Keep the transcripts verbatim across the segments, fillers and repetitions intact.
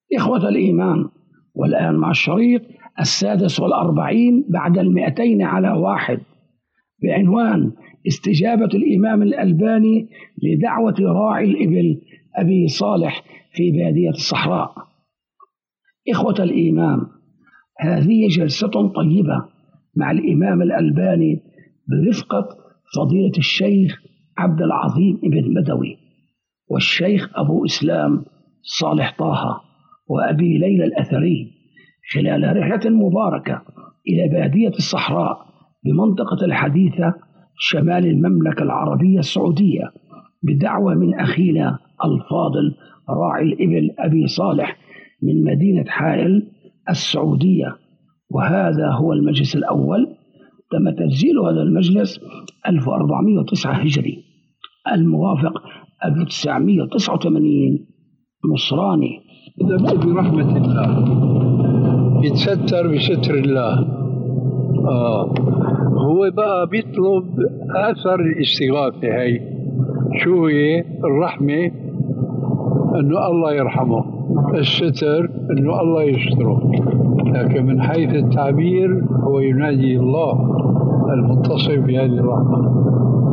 إخوة الإيمان، والآن مع الشريط السادس والأربعين بعد المئتين على واحد بعنوان استجابة الإمام الألباني لدعوة راعي الإبل أبي صالح في بادية الصحراء. إخوة الإيمان، هذه جلسة طيبة مع الإمام الألباني برفقة فضيلة الشيخ عبد العظيم ابن بدوي والشيخ أبو إسلام صالح طه وأبي ليلى الأثري خلال رحلة مباركة إلى بادية الصحراء بمنطقة الحديثة شمال المملكة العربية السعودية بدعوة من أخينا الفاضل راعي الإبل أبي صالح من مدينة حائل السعودية. وهذا هو المجلس الأول، تم تسجيل هذا المجلس ألف وأربعمائة وتسعة هجري الموافق ألف وتسعمائة وتسعة وثمانين نصراني. برحمة الله يتستر بستر الله. آه. هو بقى بيطلب أثر الاستغاثة، هاي شو هي الرحمة؟ أنه الله يرحمه، الستر أنه الله يستره، لكن من حيث التعبير هو ينادي الله المتصف بهذه الرحمة.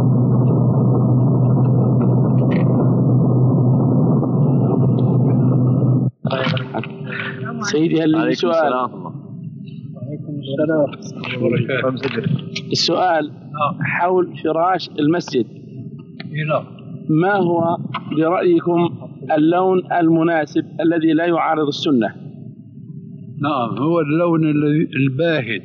سيدي، هل لي سؤال؟ السؤال حول فراش المسجد، ما هو برأيكم اللون المناسب الذي لا يعارض السنة؟ نعم، هو اللون الباهت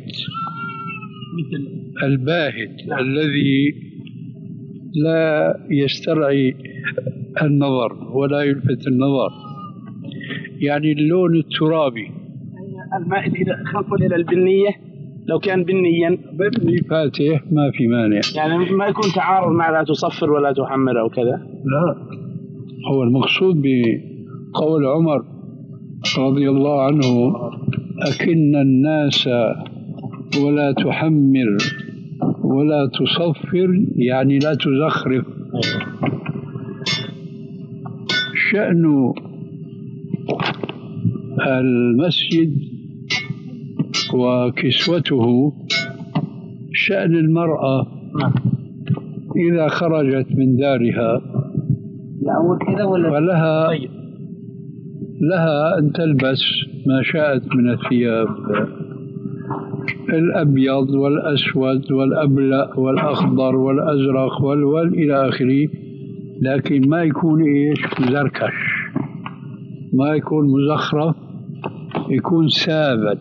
الباهت الذي لا يسترعي النظر ولا يلفت النظر، يعني اللون الترابي المائل إلى خلفه إلى البنية. لو كان بنيا بني فاتح ما في مانع، يعني ما يكون تعارض مع لا تصفر ولا تحمر أو كذا. لا، هو المقصود بقول عمر رضي الله عنه أكن الناس ولا تحمر ولا تصفر، يعني لا تزخرف. شأن المسجد وكسوته شأن المرأة إذا خرجت من دارها فلها لها أن تلبس ما شاءت من الثياب، الأبيض والأسود والأبلأ والأخضر والأزرق والول إلى آخره، لكن ما يكون إيش زركش، ما يكون مزخرف، يكون ساذج.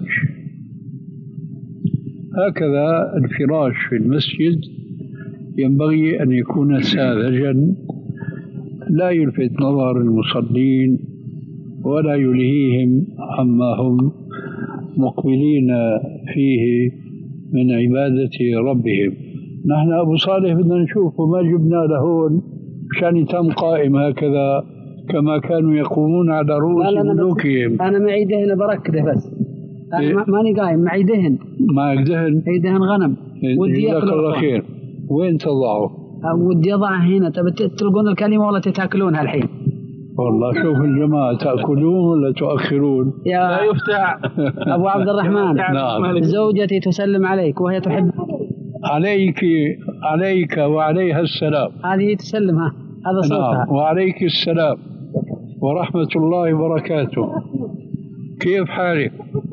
هكذا الفراش في المسجد ينبغي أن يكون ساذجا، لا يلفت نظر المصلين ولا يلهيهم عما هم مقبلين فيه من عبادة ربهم. نحن أبو صالح بدنا نشوفه، ما جبنا لهون مشان يتم قائم هكذا كما كانوا يقومون على رؤوس ملوكهم. أنا معي دهن بركده بس، أنا إيه؟ ماني قايم، معي دهن. معك دهن؟ أي دهن غنم. ودي جزاك الله خير. وين تضعه؟ ودي أضعه هنا. تبي تلقون الكلمة ولا تتاكلونها الحين؟ والله شوف الجماعة، تأكلون ولا تؤخرون؟ لا يفتح. أبو عبد الرحمن، نعم. زوجتي تسلم عليك وهي تحب. عليك عليك وعليها السلام. هذه تسلمها، هذا صوتها. نعم، وعليك السلام ورحمة الله وبركاته. كيف حالك؟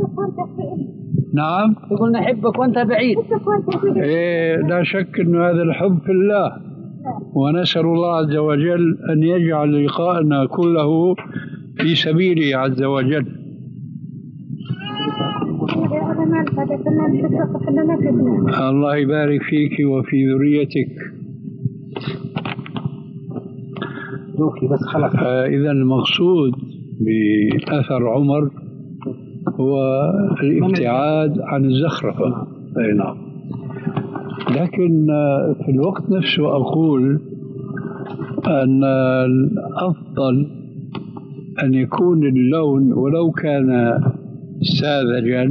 نعم، يقول نحبك وانت بعيد. إيه، لا شك أن هذا الحب في الله، ونسأل الله عز وجل أن يجعل لقاءنا كله في سبيله عز وجل. الله يبارك فيك وفي ذريتك. آه، إذا المقصود بأثر عمر هو الابتعاد عن الزخرفة. أي نعم، لكن في الوقت نفسه أقول أن الأفضل أن يكون اللون ولو كان ساذجا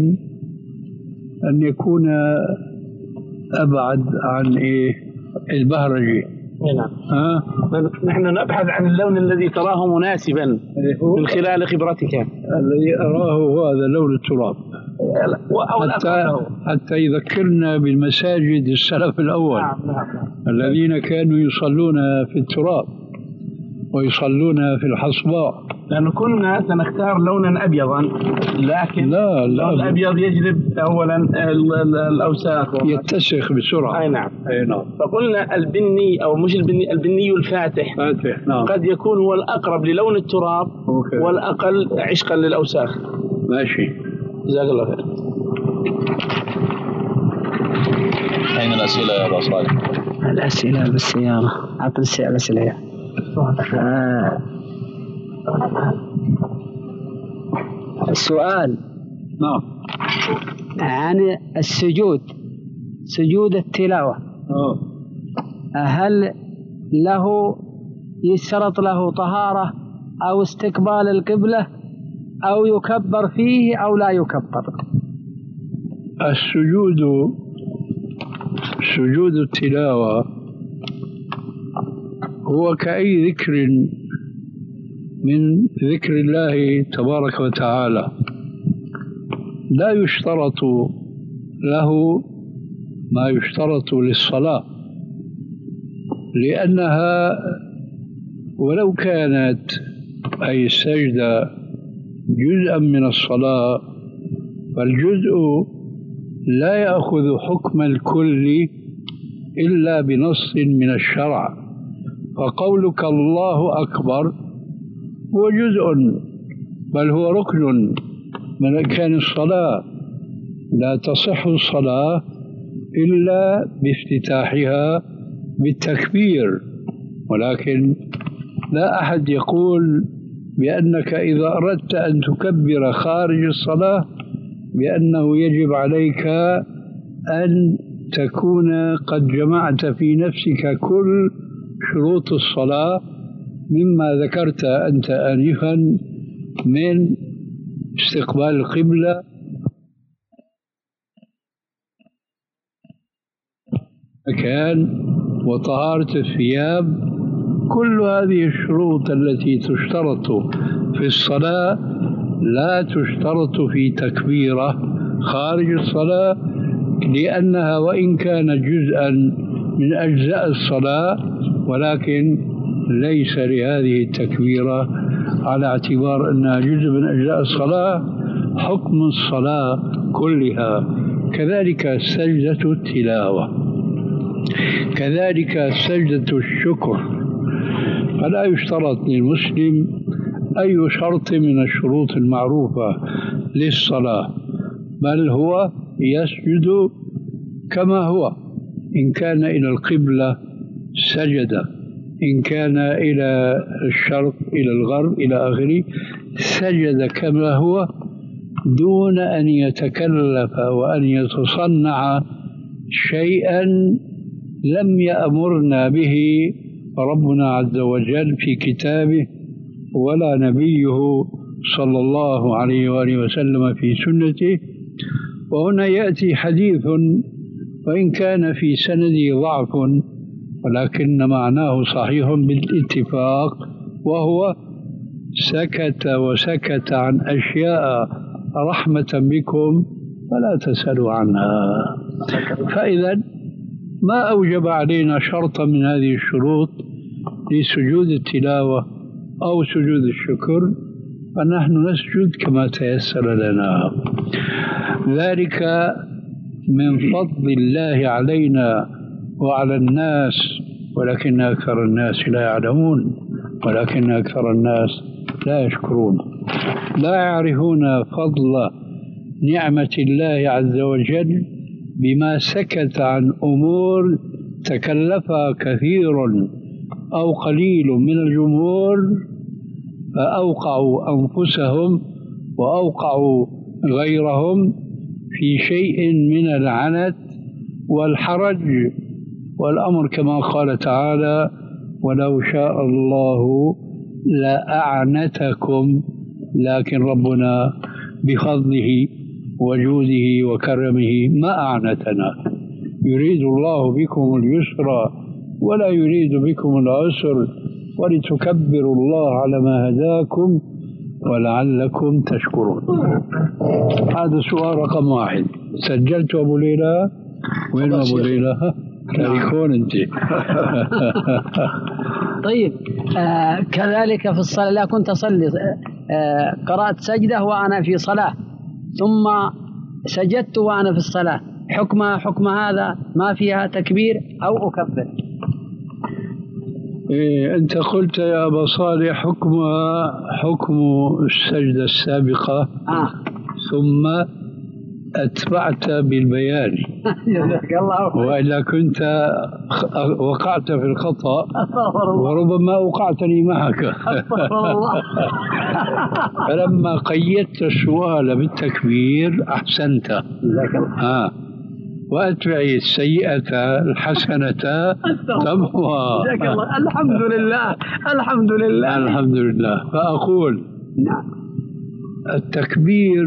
أن يكون أبعد عن إيه البهرجة نعم. ها؟ نحن نبحث عن اللون الذي تراه مناسبا من خلال خبرتك. الذي أراه هذا لون التراب، حتى, حتى يذكرنا بالمساجد السلف الأول. نعم نعم. الذين كانوا يصلون في التراب ويصلون في الحصباء، لأنه كنا سنختار لونا أبيضا، لكن لا اللون الأبيض يجلب أولا الأوساخ يتسخ بسرعة. أي نعم. أي نعم. فقلنا البني أو مش البني، البني الفاتح فاتح. نعم. قد يكون هو الأقرب للون التراب. أوكي. والأقل عشقا للأوساخ. ماشي، جزاك الله خير. أين الأسئلة يا أبو صالح؟ الأسئلة بالسيارة. أعطي الأسئلة. آه. السؤال نعم عن السجود، سجود التلاوة. أوه. هل له يشترط له طهارة أو استقبال القبلة أو يكبر فيه أو لا يكبر؟ السجود، سجود التلاوة هو كأي ذكر من ذكر الله تبارك وتعالى، لا يشترط له ما يشترط للصلاة، لأنها ولو كانت أي السجدة جزءا من الصلاة فالجزء لا يأخذ حكم الكل إلا بنص من الشرع. فقولك الله أكبر هو جزء، بل هو ركن من أركان الصلاة، لا تصح الصلاة إلا بافتتاحها بالتكبير. ولكن لا أحد يقول بأنك إذا أردت أن تكبر خارج الصلاة بأنه يجب عليك أن تكون قد جمعت في نفسك كل شروط الصلاة مما ذكرت أنت آنفا من استقبال القبلة، مكان، وطهارة الثياب. كل هذه الشروط التي تشترط في الصلاة لا تشترط في تكبيرة خارج الصلاة، لأنها وإن كان جزءا من أجزاء الصلاة ولكن ليس لهذه التكبيرة على اعتبار أنها جزء من أجزاء الصلاة حكم الصلاة كلها. كذلك سجدة التلاوة، كذلك سجدة الشكر، فلا يشترط للمسلم أي شرط من الشروط المعروفة للصلاة، بل هو يسجد كما هو، إن كان إلى القبلة سجد، إن كان إلى الشرق إلى الغرب إلى آخره سجد كما هو، دون أن يتكلف وأن يتصنع شيئا لم يأمرنا به ربنا عز وجل في كتابه ولا نبيه صلى الله عليه وآله وسلم في سنته. وهنا يأتي حديث وإن كان في سنده ضعف ولكن معناه صحيح بالاتفاق، وهو سكت وسكت عن أشياء رحمة بكم فلا تسألوا عنها. فإذا ما أوجب علينا شرطا من هذه الشروط لسجود التلاوة أو سجود الشكر، فنحن نسجد كما تيسر لنا. ذلك من فضل الله علينا وعلى الناس، ولكن أكثر الناس لا يعلمون، ولكن أكثر الناس لا يشكرون، لا يعرفون فضل نعمة الله عز وجل بما سكت عن أمور تكلفها كثير أو قليل من الجمهور فأوقعوا أنفسهم وأوقعوا غيرهم في شيء من العنت والحرج. والأمر كما قال تعالى: ولو شاء الله لأعنتكم، لكن ربنا بفضله وجوده وكرمه ما أعنتنا، يريد الله بكم اليسر ولا يريد بكم العسر ولتكبروا الله على ما هداكم ولعلكم تشكرون. هذا سؤال رقم واحد. سجلت أبو ليلى؟ وين أبو ليلى؟ تاريخون أنت. طيب آه كذلك في الصلاة، لا كنت أصلي آه قرأت سجدة وأنا في صلاة ثم سجدت وأنا في الصلاة، حكم حكم هذا ما فيها تكبير أو أكبر؟ إيه أنت قلت يا أبا صالح حكمها حكم السجدة السابقة آه. ثم أتبعت بالبيان. وإلا كنت وقعت في الخطأ وربما وقعتني معك. فلما قيدت السؤال بالتكبير أحسنت. آه. وأتبعي السيئة الحسنة تمحوها. الحمد لله الحمد لله الحمد لله. فأقول نعم التكبير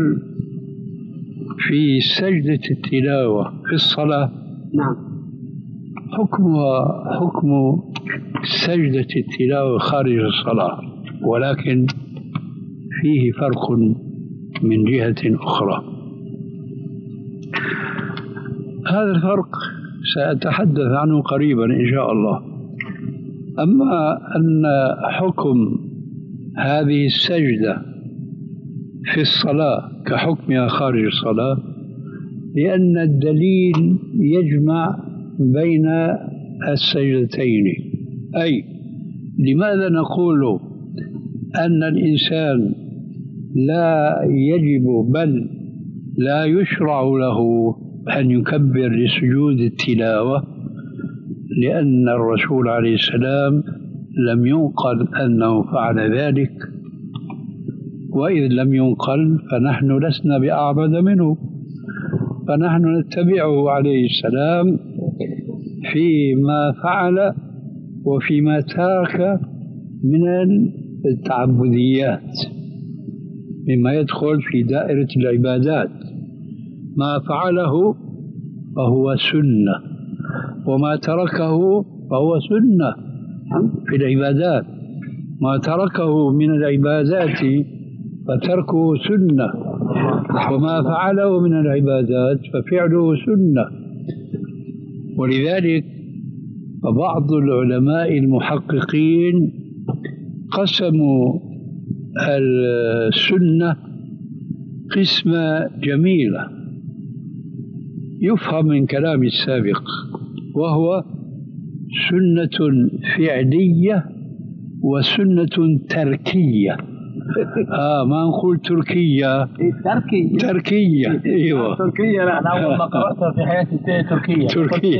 في سجدة التلاوة في الصلاة نعم حكمها حكم سجدة التلاوة خارج الصلاة، ولكن فيه فرق من جهة أخرى. هذا الفرق سأتحدث عنه قريبا إن شاء الله. أما أن حكم هذه السجدة في الصلاة كحكمها خارج الصلاة، لأن الدليل يجمع بين السجدتين. أي لماذا نقول أن الإنسان لا يجب بل لا يشرع له أن يكبر لسجود التلاوة؟ لأن الرسول عليه السلام لم ينقل أنه فعل ذلك، وإذ لم ينقل فنحن لسنا بأعبد منه، فنحن نتبعه عليه السلام فيما فعل وفيما ترك من التعبديات مما يدخل في دائرة العبادات. ما فعله فهو سنة، وما تركه فهو سنة في العبادات. ما تركه من العبادات فتركه سنة، وما فعله من العبادات ففعله سنة. ولذلك فبعض العلماء المحققين قسموا السنة قسمة جميلة يفهم من كلام السابق، وهو سنة فعلية وسنة تركية. آه ما نقول تركية، تركية تركية أيوة تركية. لا أنا أول ما قرأتها في حياتي تركية تركية.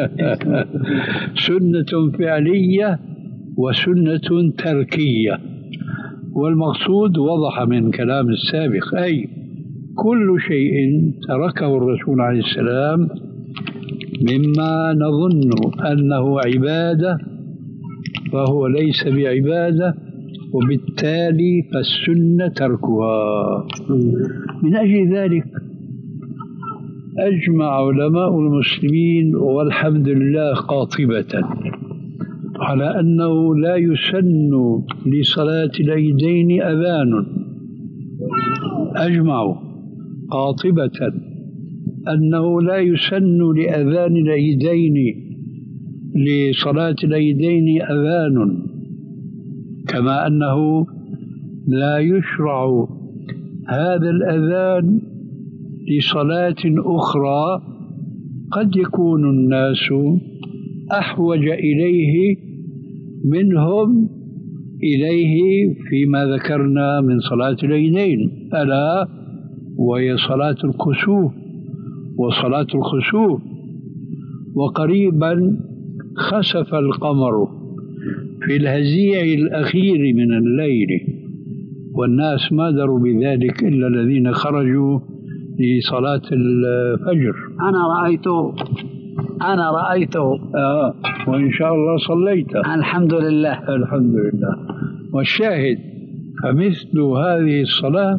سنة فعلية وسنة تركية، والمقصود وضح من كلام السابق، أي كل شيء تركه الرسول عليه السلام مما نظن أنه عبادة فهو ليس بعبادة، وبالتالي فالسنة تركها. من أجل ذلك أجمع علماء المسلمين والحمد لله قاطبة على أنه لا يسن لصلاة العيدين أذان. أجمعوا قاطبة أنه لا يسن لأذان العيدين لصلاة العيدين أذان، كما أنه لا يشرع هذا الأذان لصلاة أخرى قد يكون الناس أحوج إليه منهم إليه فيما ذكرنا من صلاة العيدين، ألا وهي صلاة الكسوف وصلاة الخسوف. وقريبا خسف القمر في الهزيع الأخير من الليل، والناس ما دروا بذلك إلا الذين خرجوا لصلاة الفجر. أنا رأيته أنا رأيته آه وإن شاء الله صليت. الحمد لله الحمد لله. والشاهد فمثل هذه الصلاة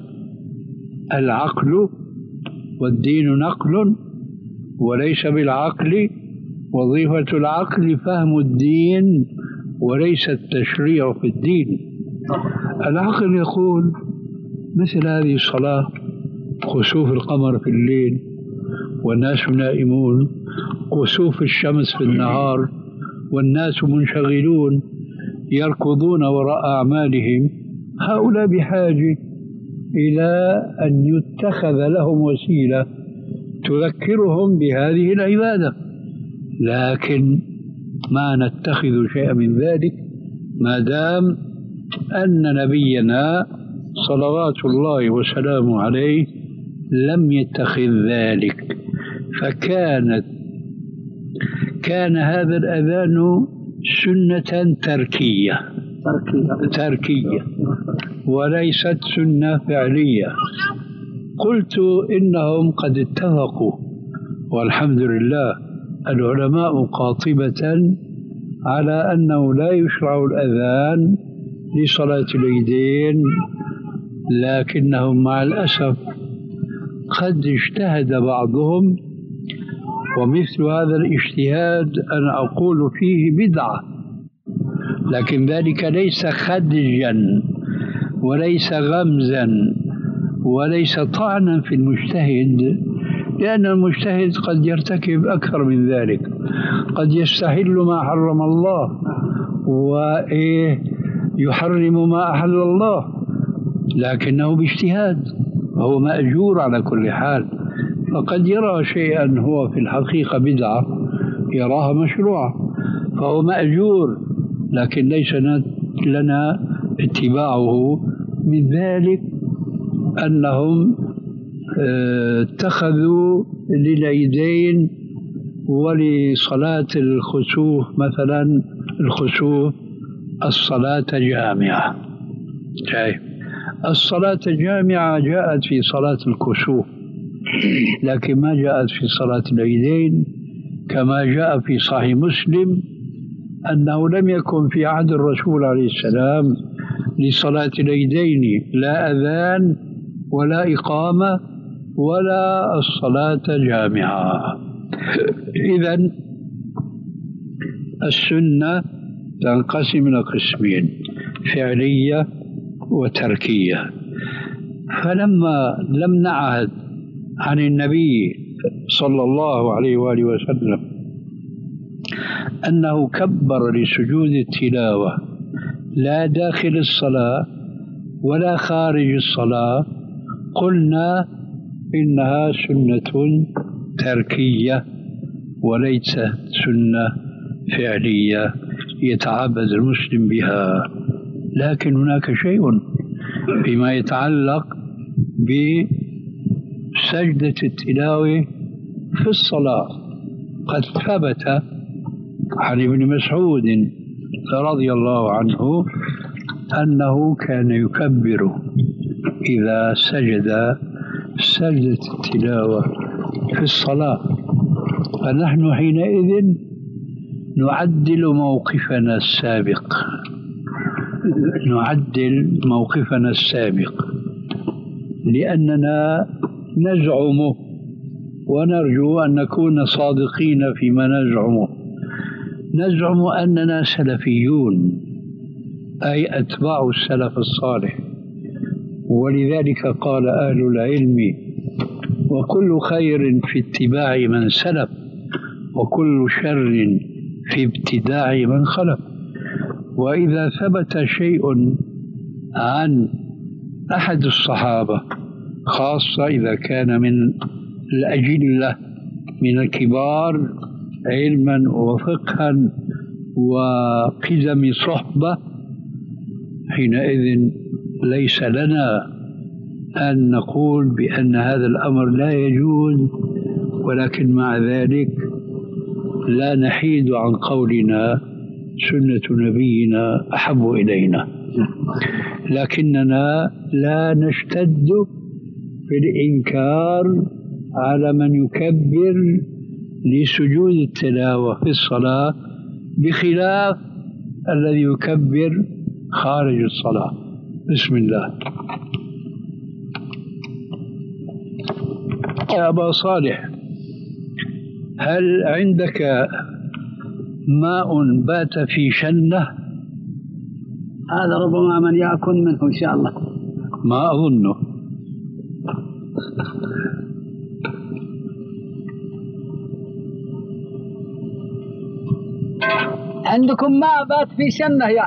العقل، والدين نقل، وليس بالعقل وظيفة العقل فهم الدين وليس التشريع في الدين. العقل يقول مثل هذه الصلاة، خسوف القمر في الليل والناس نائمون، كسوف الشمس في النهار والناس منشغلون يركضون وراء أعمالهم، هؤلاء بحاجة إلى أن يتخذ لهم وسيلة تذكرهم بهذه العبادة، لكن ما نتخذ شيئا من ذلك ما دام أن نبينا صلوات الله وسلامه عليه لم يتخذ ذلك. فكانت كان هذا الأذان سنة تركية تركية وليست سنة فعلية. قلت إنهم قد اتفقوا والحمد لله العلماء قاطبة على أنه لا يشرع الأذان لصلاة العيدين، لكنهم مع الأسف قد اجتهد بعضهم، ومثل هذا الاجتهاد أنا أقول فيه بدعة، لكن ذلك ليس خدجا وليس غمزا وليس طعنا في المجتهد، لأن المجتهد قد يرتكب أكثر من ذلك، قد يستحل ما حرم الله ويحرم ما أحل الله، لكنه باجتهاد وهو مأجور على كل حال. فقد يرى شيئا هو في الحقيقة بدعة يراها مشروعة فهو مأجور، لكن ليس لنا اتباعه. من ذلك أنهم اتخذوا للعيدين ولصلاة الخسوف مثلا الخسوف الصلاة جامعة. الصلاة الجامعة جاءت في صلاة الكسوف، لكن ما جاءت في صلاة العيدين، كما جاء في صحيح مسلم أنه لم يكن في عهد الرسول عليه السلام لصلاة العيدين لا أذان ولا إقامة ولا الصلاة جامعة. إذن السنة تنقسم إلى قسمين، فعلية وتركية. فلما لم نعهد عن النبي صلى الله عليه وآله وسلم أنه كبر لسجود التلاوة لا داخل الصلاة ولا خارج الصلاة، قلنا إنها سنة تركية وليست سنة فعلية يتعبد المسلم بها. لكن هناك شيء فيما يتعلق بسجدة التلاوة في الصلاة. قد ثبت عن ابن مسعود رضي الله عنه أنه كان يكبر إذا سجد سجدة التلاوة في الصلاة، فنحن حينئذ نعدل موقفنا السابق نعدل موقفنا السابق لأننا نزعم ونرجو أن نكون صادقين فيما نزعمه. نزعم أننا سلفيون، أي أتباع السلف الصالح، ولذلك قال أهل العلم: وكل خير في اتباع من سلف وكل شر في ابتداع من خلف. وإذا ثبت شيء عن أحد الصحابة، خاصة إذا كان من الأجلة من الكبار علما وفقها وقدم صحبة، حينئذ ليس لنا أن نقول بأن هذا الأمر لا يجوز، ولكن مع ذلك لا نحيد عن قولنا سنة نبينا أحب إلينا، لكننا لا نشتد في الإنكار على من يكبر لسجود التلاوة في الصلاة بخلاف الذي يكبر خارج الصلاة. بسم الله. يا أبا صالح، هل عندك ماء بات في شنة؟ هذا ربما من يأكل منه إن شاء الله. ما أظنه. عندكم ماء بات في شنة يا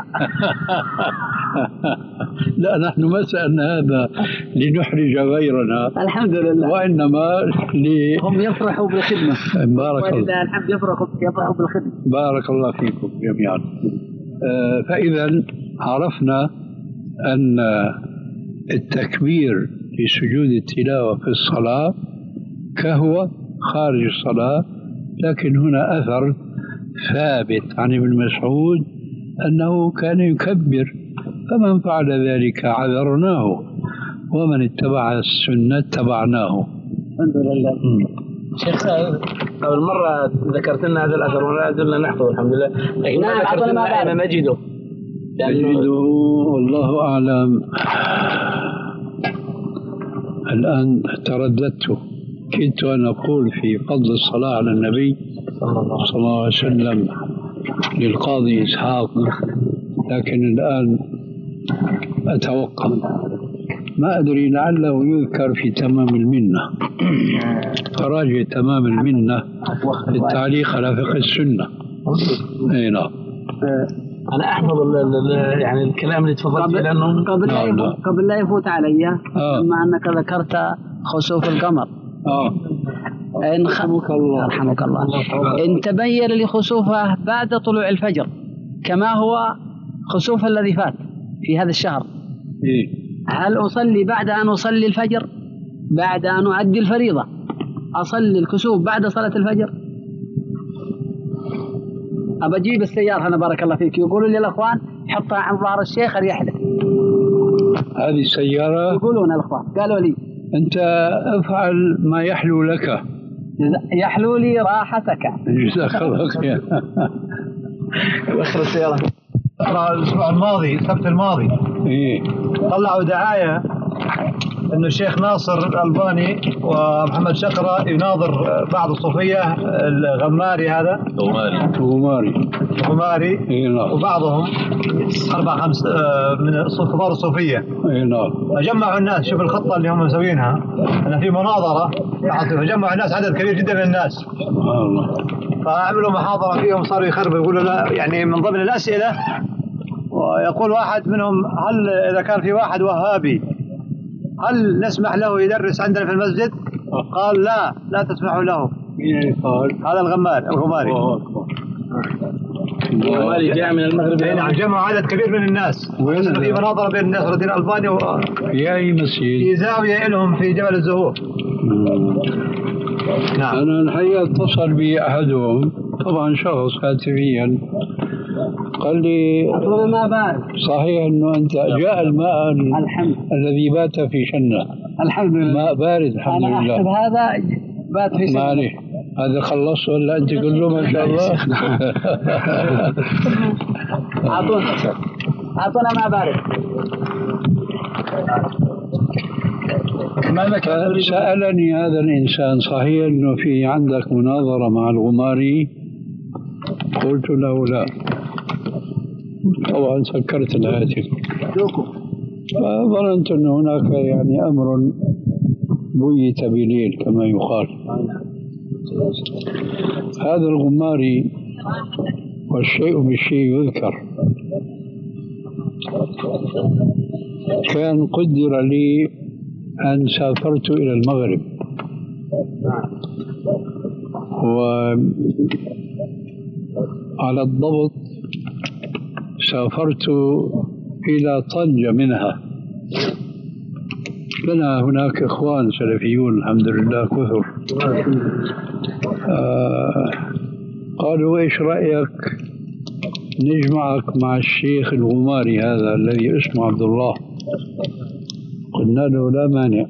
لا، نحن ما سألنا هذا لنحرج غيرنا، الحمد لله، وإنما ل... هم يفرحوا بالخدمة. بارك الله. ولله الحمد، يفرحوا يفرحوا بالخدمة. بارك الله فيكم جميعا. آه فإذا عرفنا أن التكبير في سجود التلاوة في الصلاة كهو خارج الصلاة، لكن هنا أثر ثابت عن ابن مسعود أنه كان يكبر، فمن فعل ذلك عذرناه، ومن اتبع السنة اتبعناه. الحمد لله. شيخ سعيد، أول مرة ذكرت لنا هذا الأثر ولا زلنا نحفظه الحمد لله، لكن ما ذكرت لنا أين نجده. نجده والله أعلم. الآن ترددت، كنت أن أقول في فضل الصلاة على النبي صلى الله عليه وسلم للقاضي إسحاق، لكن الآن أتوقف. ما أدري، لعله يذكر في تمام المنة، تراجع تمام المنة في التعليق على فقه السنة. أي نعم. أنا أحفظ يعني الكلام اللي تفضلت فيه، لأنه قبل لا يفوت قبل لا يفوت علي، آه. بما أنك ذكرت خسوف القمر. آه. إن رحمك الله رحمك الله إن تبين لي خسوفه بعد طلوع الفجر كما هو خسوف الذي فات في هذا الشهر، إيه؟ هل أصلي بعد أن أصلي الفجر، بعد أن أؤدي الفريضة أصلي الكسوف بعد صلاة الفجر؟ أبى أجيب السيارة أنا بارك الله فيك، يقولوا لي الأخوان حطها عن ظهر الشيخ أريح له. هذه السيارة يقولون الأخوان، قالوا لي أنت افعل ما يحلو لك. يحلو لي راحتك. جزاك الله خير. آخر السيارة. الأسبوع الماضي السبت الماضي إيه؟ طلعوا دعاية إنه الشيخ ناصر الألباني ومحمد شقرة يناظر بعض الصوفية، الغماري هذا غماري غماري غماري إيه نعم. وبعضهم أربع خمس من كبار الصوفية. إيه نعم. فجمعوا الناس، شوف الخطة اللي هم مسوينها، أن في مناظرة، فجمعوا الناس عدد كبير جدا من الناس، سبحان الله. فعملوا محاضرة فيهم، صاروا يخربوا يقولوا لا، يعني من ضمن الأسئلة ويقول واحد منهم: هل إذا كان في واحد وهابي هل نسمح له يدرس عندنا في المسجد؟ قال لا، لا تسمحوا له. مين قال؟ هذا الغمار الغماري. الغماري جاء من المغرب. نعم، جمعوا عدد كبير من الناس، في مناظرة بين ناصر الدين الألباني و... في أي مسجد؟ في زاوية لهم في جبل الزهور. نعم. أنا الحقيقة اتصل بي أحدهم، طبعا شخص هاتفيا، قال لي ما بارد صحيح أنه أنت جاء الماء الحمد الذي بات في شنة. الحمد لله. ماء بارد الحمد أنا لله. أحسب هذا بات في شنة. معلش، هذا خلص ولا أنت كله ما شاء الله؟ أعطونا أعطونا ما بارد. سألني هذا الإنسان: صحيح أنه في عندك مناظرة مع الغماري؟ قلت له لا. طبعا سكرت الهاتف، فظننت أن هناك يعني أمر بيت بليل كما يقال. هذا الغماري والشيء بالشيء يذكر، كان قدر لي أن سافرت إلى المغرب، وعلى الضبط سافرت إلى طنجة منها. لنا هناك إخوان سلفيون الحمد لله كثر. آه قالوا: إيش رأيك نجمعك مع الشيخ الغماري هذا الذي اسمه عبد الله؟ قلنا له لا مانع.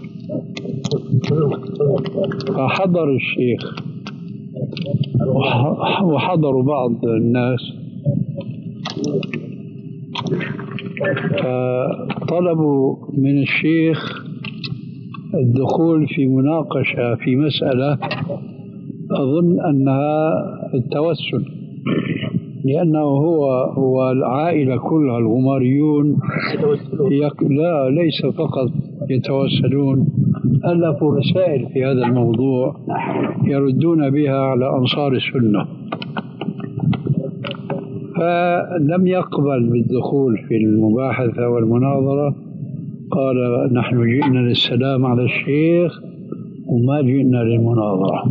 فحضر الشيخ وحضروا بعض الناس، فطلبوا من الشيخ الدخول في مناقشة في مسألة أظن أنها التوسل. لأنه هو والعائلة كلها الغماريون يك... لا ليس فقط يتوسلون، ألفوا رسائل في هذا الموضوع يردون بها على أنصار السنة، فلم يقبل بالدخول في المباحثة والمناظرة. قال نحن جئنا للسلام على الشيخ وما جئنا للمناظرة،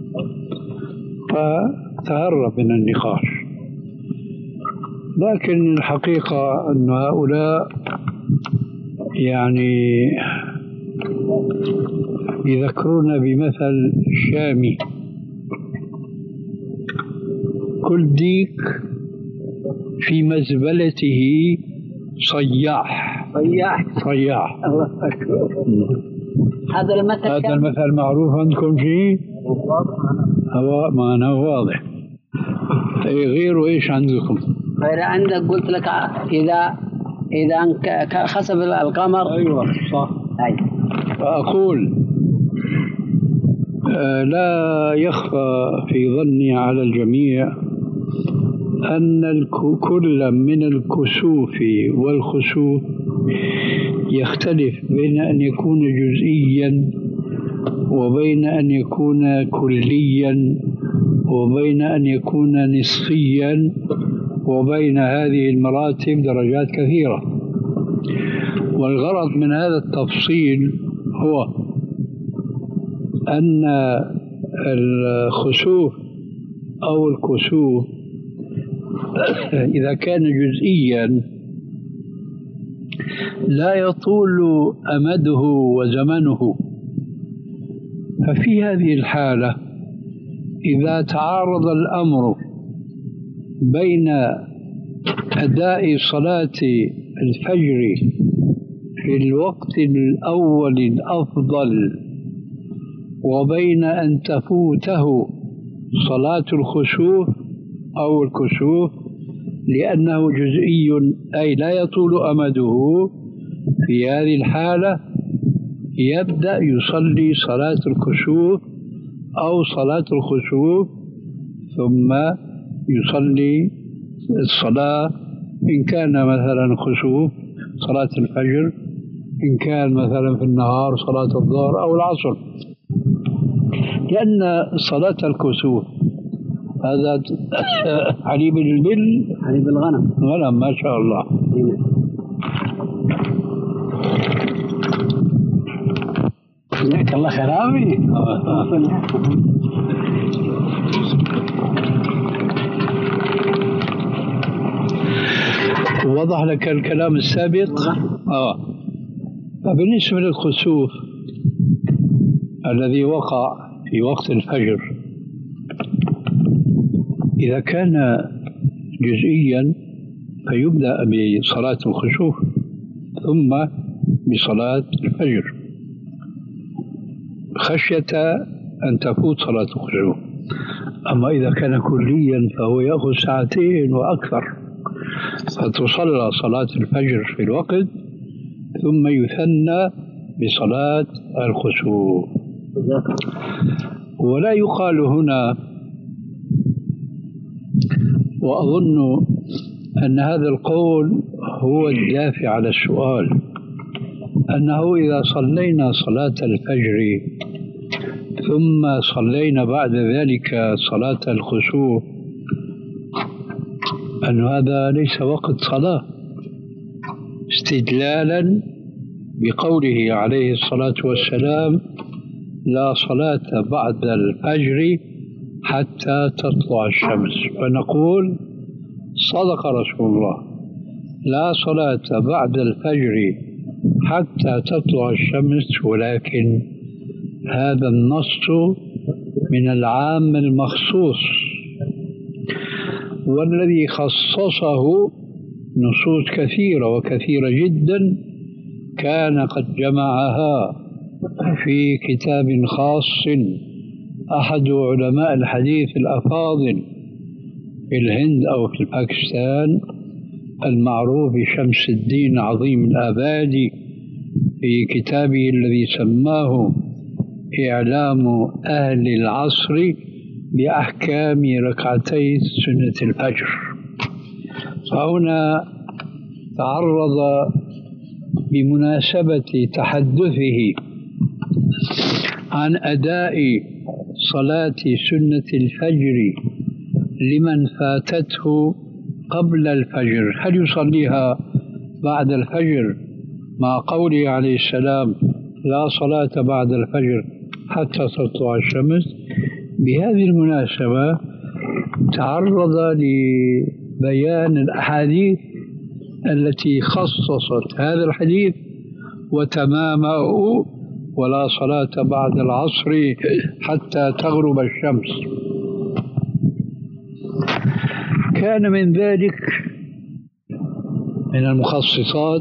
فتهرب من النقاش. لكن الحقيقة أن هؤلاء يعني يذكرون بمثل شامي: كل ديك في مزبلته صياح. صياح صياح الله أكبر. هذا المثل هذا المثل معروف عندكم شيء؟ هو معناه واضح. غيره ايش عندكم؟ غير عندك قلت لك إذا إذا خسف القمر. أيوة صح. أي. فأقول آه لا يخفى في ظني على الجميع أن كل من الكسوف والخسوف يختلف بين أن يكون جزئيا وبين أن يكون كليا وبين أن يكون نصفيا، وبين هذه المراتب درجات كثيرة. والغرض من هذا التفصيل هو أن الخسوف أو الكسوف إذا كان جزئيا لا يطول أمده وزمنه، ففي هذه الحالة إذا تعارض الأمر بين أداء صلاة الفجر في الوقت الأول الأفضل وبين أن تفوته صلاة الخسوف أو الكسوف لأنه جزئي أي لا يطول أمده، في هذه الحالة يبدأ يصلي صلاة الكسوف أو صلاة الخسوف ثم يصلي الصلاة إن كان مثلا خسوف صلاة الفجر، إن كان مثلا في النهار صلاة الظهر أو العصر، لأن صلاة الكسوف هذا حليب البل حليب الغنم غنم ما شاء الله. جزاك الله خير عمي. وضح لك الكلام السابق. آه. فبالنسبة للخسوف الذي وقع في وقت الفجر، إذا كان جزئيا فيبدأ بصلاة الخسوف ثم بصلاة الفجر خشية أن تفوت صلاة الخسوف. أما إذا كان كليا فهو يأخذ ساعتين وأكثر، فتصلى صلاة الفجر في الوقت ثم يثنى بصلاة الخسوف. ولا يقال هنا، وأظن أن هذا القول هو الدافع على السؤال، أنه إذا صلينا صلاة الفجر ثم صلينا بعد ذلك صلاة الخسوف أن هذا ليس وقت صلاة، استدلالا بقوله عليه الصلاة والسلام: لا صلاة بعد الفجر حتى تطلع الشمس. فنقول صدق رسول الله، لا صلاة بعد الفجر حتى تطلع الشمس، ولكن هذا النص من العام المخصوص، والذي خصصه نصوص كثيرة وكثيرة جدا كان قد جمعها في كتاب خاص أحد علماء الحديث الأفاضل في الهند أو في باكستان المعروف بشمس الدين عظيم الآبادي، في كتابه الذي سماه إعلام أهل العصر بأحكام ركعتي سنة الفجر. فهنا تعرض بمناسبة تحدثه عن أداء صلاة سنة الفجر لمن فاتته قبل الفجر، هل يصليها بعد الفجر مع قوله عليه السلام لا صلاة بعد الفجر حتى تطلع الشمس؟ بهذه المناسبة تعرض لبيان الأحاديث التي خصصت هذا الحديث وتمامه ولا صلاة بعد العصر حتى تغرب الشمس. كان من ذلك من المخصصات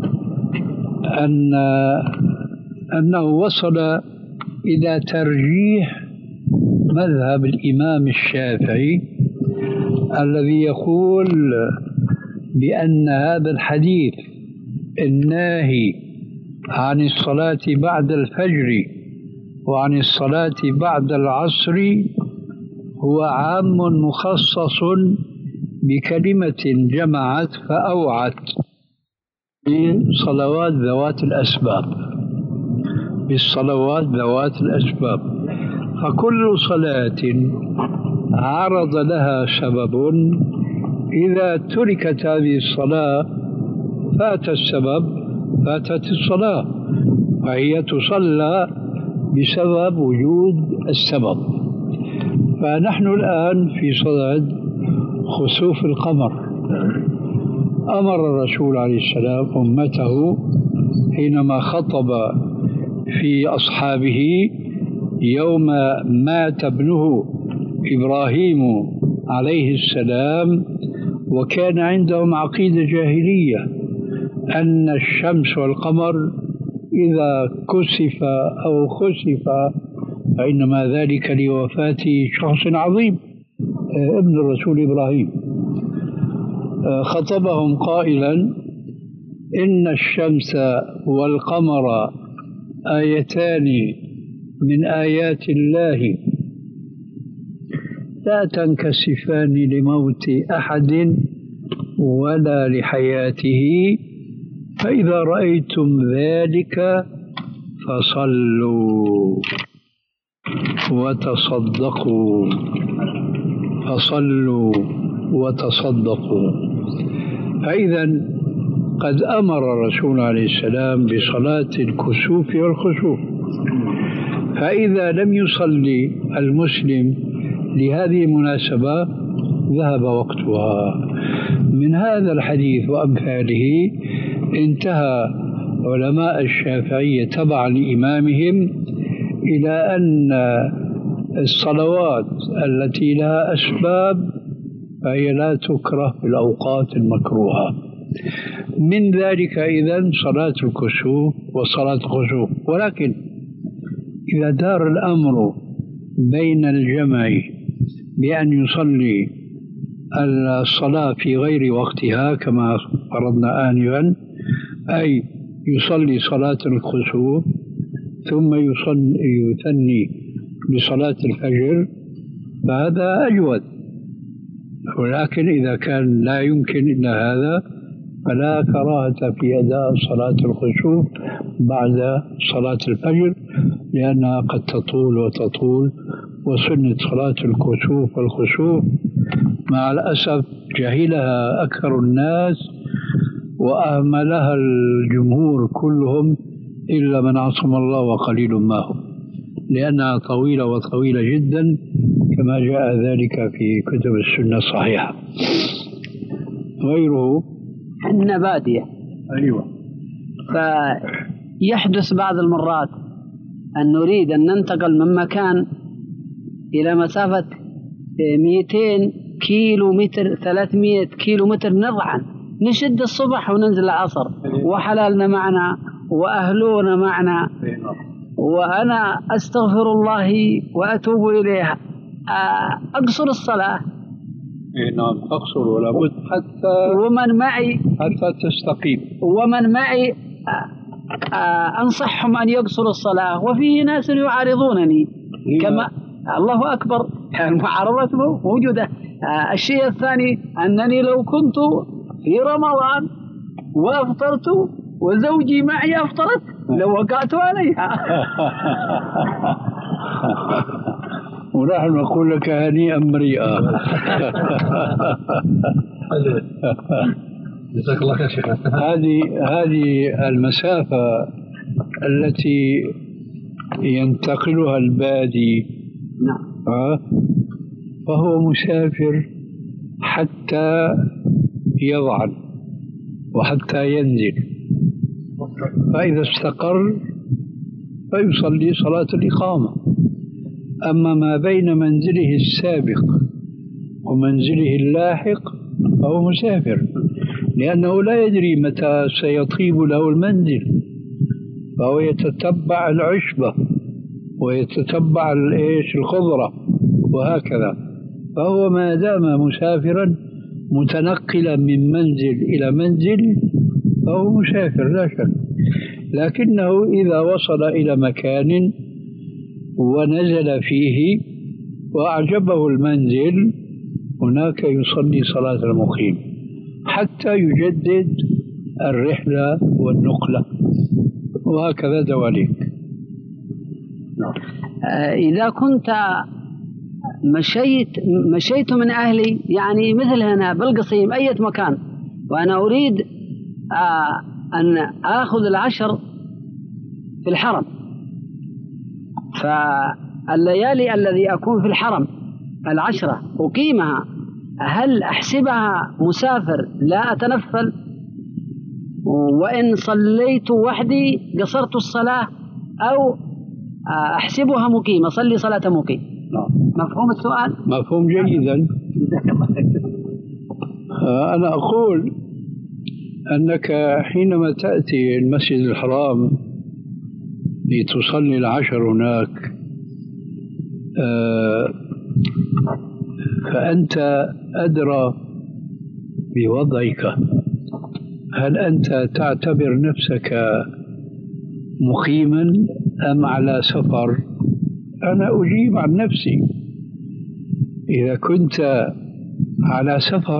أن أنه وصل إلى ترجيح مذهب الإمام الشافعي الذي يقول بأن هذا الحديث الناهي عن الصلاة بعد الفجر وعن الصلاة بعد العصر هو عام مخصص بكلمة جمعت فأوعت بالصلوات ذوات الأسباب، بالصلوات ذوات الأسباب. فكل صلاة عرض لها سبب إذا تركت هذه الصلاة فات السبب، فاتت الصلاة، فهي تصلى بسبب وجود السبب. فنحن الآن في صدد خسوف القمر. أمر الرسول عليه السلام أمته حينما خطب في أصحابه يوم مات ابنه إبراهيم عليه السلام، وكان عندهم عقيدة جاهلية أن الشمس والقمر إذا كسف أو خسف فإنما ذلك لوفاة شخص عظيم ابن الرسول إبراهيم. خطبهم قائلا إن الشمس والقمر آيتان من آيات الله لا تنكسفان لموت أحد ولا لحياته، فإذا رأيتم ذلك فصلوا وتصدقوا، فصلوا وتصدقوا. فإذا قد أمر الرسول عليه السلام بصلاة الكسوف والخسوف، فإذا لم يصلي المسلم لهذه المناسبة ذهب وقتها. من هذا الحديث وأمثاله انتهى علماء الشافعية تبعا لإمامهم إلى أن الصلوات التي لها أسباب فهي لا تكره في الأوقات المكروهة. من ذلك إذن صلاة الكسوف وصلاة الخسوف. ولكن إذا دار الأمر بين الجمع بأن يصلي الصلاة في غير وقتها كما فرضنا آنفا، أي يصلي صلاة الكسوف ثم يصلي يثني بصلاة الفجر، فهذا أجود. ولكن إذا كان لا يمكن إلا هذا فلا كراهة في أداء صلاة الخسوف بعد صلاة الفجر، لأنها قد تطول وتطول. وسنة صلاة الكسوف والخسوف مع الأسف جهلها أكثر الناس وأهملها الجمهور كلهم إلا من عصم الله وقليل ما هم، لأنها طويلة وطويلة جدا كما جاء ذلك في كتب السنة الصحيحة. غيره النباتية. أيوة. فيحدث بعض المرات أن نريد أن ننتقل من مكان إلى مسافة مئتين كيلو متر، ثلاثمئة كيلو متر، نضعا نشد الصبح وننزل العصر وحلالنا معنا وأهلونا معنا، وأنا أستغفر الله وأتوب إليه، أقصر الصلاة. نعم أقصر ولا بد حتى ومن معي حتى تستقيم، ومن معي أنصحهم أن يقصروا الصلاة، وفيه ناس يعارضونني كما الله أكبر، المعارضة موجودة. آه الشيء الثاني أنني لو كنت في رمضان وأفطرت وزوجي معي أفطرت لو وقعت عليها. ونحن نقول لك هنيئا مريئا. جزاك الله خير شيخنا. هذه هذه المسافة التي ينتقلها البادي نعم. أه؟ فهو مسافر حتى يضعن وحتى ينزل، فإذا استقر فيصلي صلاة الإقامة. أما ما بين منزله السابق ومنزله اللاحق فهو مسافر، لأنه لا يدري متى سيطيب له المنزل، فهو يتتبع العشبة ويتتبع الخضرة وهكذا. فهو ما دام مسافرا متنقلا من منزل إلى منزل فهو مسافر لا شك. لكنه إذا وصل إلى مكان ونزل فيه وأعجبه المنزل هناك يصلي صلاة المقيم حتى يجدد الرحلة والنقلة، وهكذا دواليك. إذا كنت مشيت مشيت من أهلي يعني مثل هنا بالقصيم أي مكان، وأنا أريد أن آخذ العشر في الحرم، فالليالي الذي أكون في الحرم العشرة أقيمها، هل أحسبها مسافر لا أتنفل؟ وإن صليت وحدي قصرت الصلاة أو أحسبها مقيم أصلي صلاة مقيم؟ مفهوم السؤال؟ مفهوم جيدا. أنا أقول أنك حينما تأتي المسجد الحرام لتصلي العشر هناك فأنت أدرى بوضعك. هل أنت تعتبر نفسك مقيما أم على سفر؟ أنا أجيب عن نفسي. إذا كنت على سفر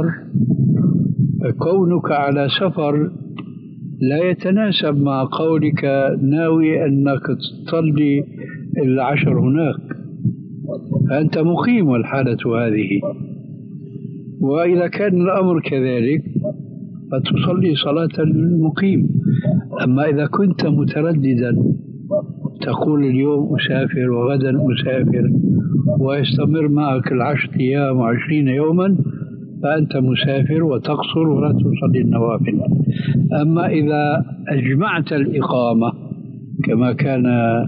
فكونك على سفر لا يتناسب مع قولك ناوي أنك تصلي العشر هناك، فأنت مقيم الحالة هذه. وإذا كان الأمر كذلك فتصلي صلاة المقيم. أما إذا كنت مترددا تقول اليوم أسافر وغدا أسافر ويستمر معك العشر أيام وعشرين يوما فأنت مسافر وتقصر ولا تصلي النوافل. أما إذا أجمعت الإقامة كما كان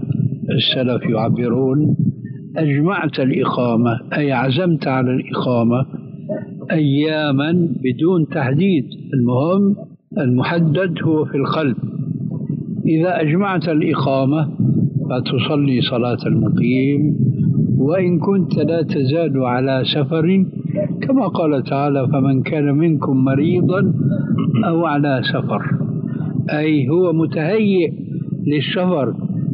السلف يعبرون، أجمعت الإقامة أي عزمت على الإقامة أياما بدون تحديد، المهم المحدد هو في القلب. إذا أجمعت الإقامة فتصلي صلاة المقيم، وإن كنت لا تزال على سفر كما قال تعالى فمن كان منكم مريضا أو على سفر، أي هو متهيئ للسفر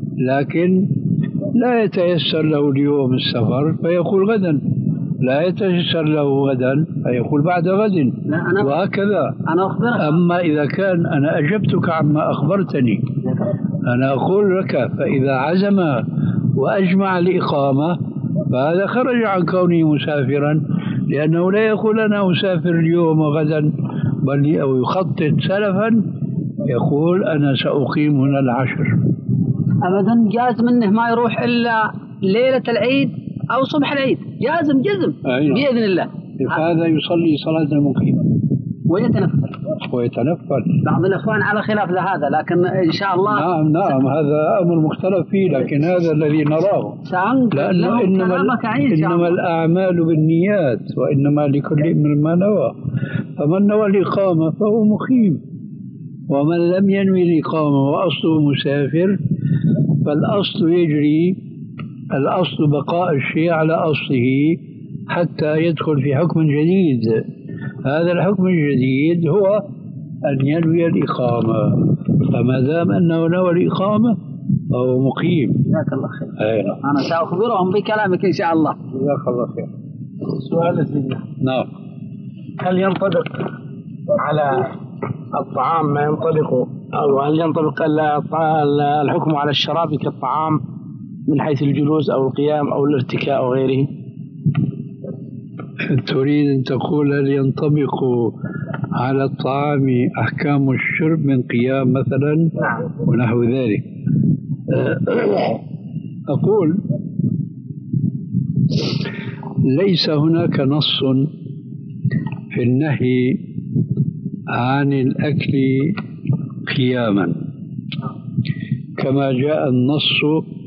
لكن لا يتيسر له اليوم السفر فيقول غدا، لا يتيسر له غدا فيقول بعد غد، وهكذا. أنا أخبرك. أما إذا كان أنا أجبتك عما أخبرتني، أنا أقول لك فإذا عزم وأجمع الإقامة فهذا خرج عن كونه مسافرا، لأنه لا يقول أنا أسافر اليوم وغدا، بل أو يخطط سلفا يقول أنا سأقيم هنا العشر. أبدا جاز منه ما يروح إلا ليلة العيد أو صبح العيد، جازم جزم بإذن الله. هذا يصلي صلاة المقيم ويتنفل ويتنفل. بعض الإخوان على خلاف لهذا، لكن إن شاء الله نعم نعم س... هذا أمر مختلف فيه، لكن هذا الذي نراه، لأنه إنما, إنما الأعمال بالنيات وإنما لكل امرئ ما نوى، فمن نوى الإقامة فهو مقيم، ومن لم ينوي الإقامة وأصله مسافر فالأصل يجري، الأصل بقاء الشيء على أصله حتى يدخل في حكم جديد. هذا الحكم الجديد هو أن ينوي الإقامة، فما دام أنه نوى الإقامة فهو مقيم. جزاك الله خير. أنا سأخبرهم بكلامك إن شاء الله. جزاك الله خير. سؤال سيدنا. نعم. هل ينطبق على الطعام ما ينطبق أو هل ينطبق الحكم على الشراب كالطعام من حيث الجلوس أو القيام أو الارتكاء أو غيره؟ تريد أن تقول هل ينطبق على الطعام أحكام الشرب من قيام مثلا؟ نعم. ونحو ذلك. أقول ليس هناك نص في النهي عن الأكل قياما كما جاء النص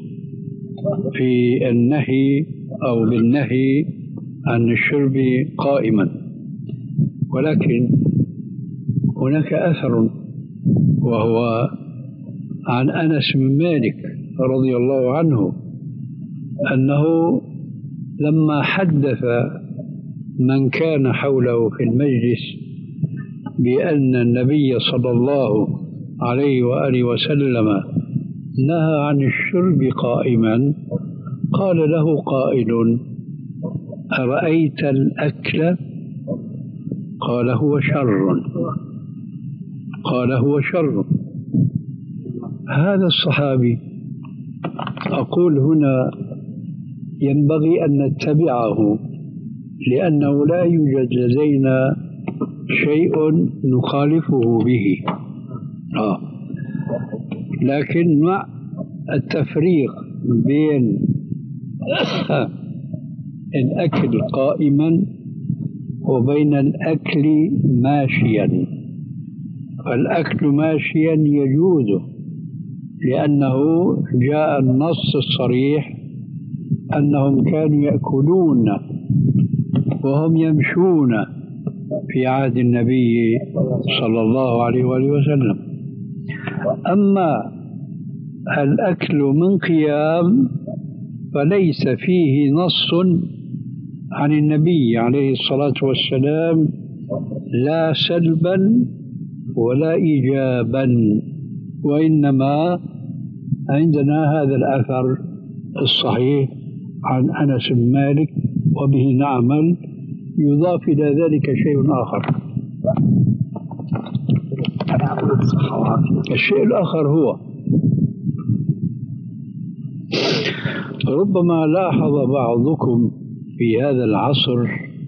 في النهي أو بالنهي عن الشرب قائما، ولكن هناك أثر وهو عن أنس بن مالك رضي الله عنه أنه لما حدث من كان حوله في المجلس بأن النبي صلى الله عليه وآله وسلم نهى عن الشرب قائما قال له قائل أرأيت الأكل؟ قال هو شر قال هو شر. هذا الصحابي أقول هنا ينبغي أن نتبعه لأنه لا يوجد لدينا شيء نخالفه به. آه. لكن مع التفريق بين الأكل قائما وبين الأكل ماشيا، فالأكل ماشيا يجوز لأنه جاء النص الصريح أنهم كانوا يأكلون وهم يمشون في عهد النبي صلى الله عليه وآله وسلم. أما الأكل من قيام فليس فيه نص عن النبي عليه الصلاة والسلام لا سلبا ولا إيجابا، وإنما عندنا هذا الأثر الصحيح عن أنس بن مالك وبه نعمل. يضاف إلى ذلك شيء آخر. الشيء الآخر هو ربما لاحظ بعضكم في هذا العصر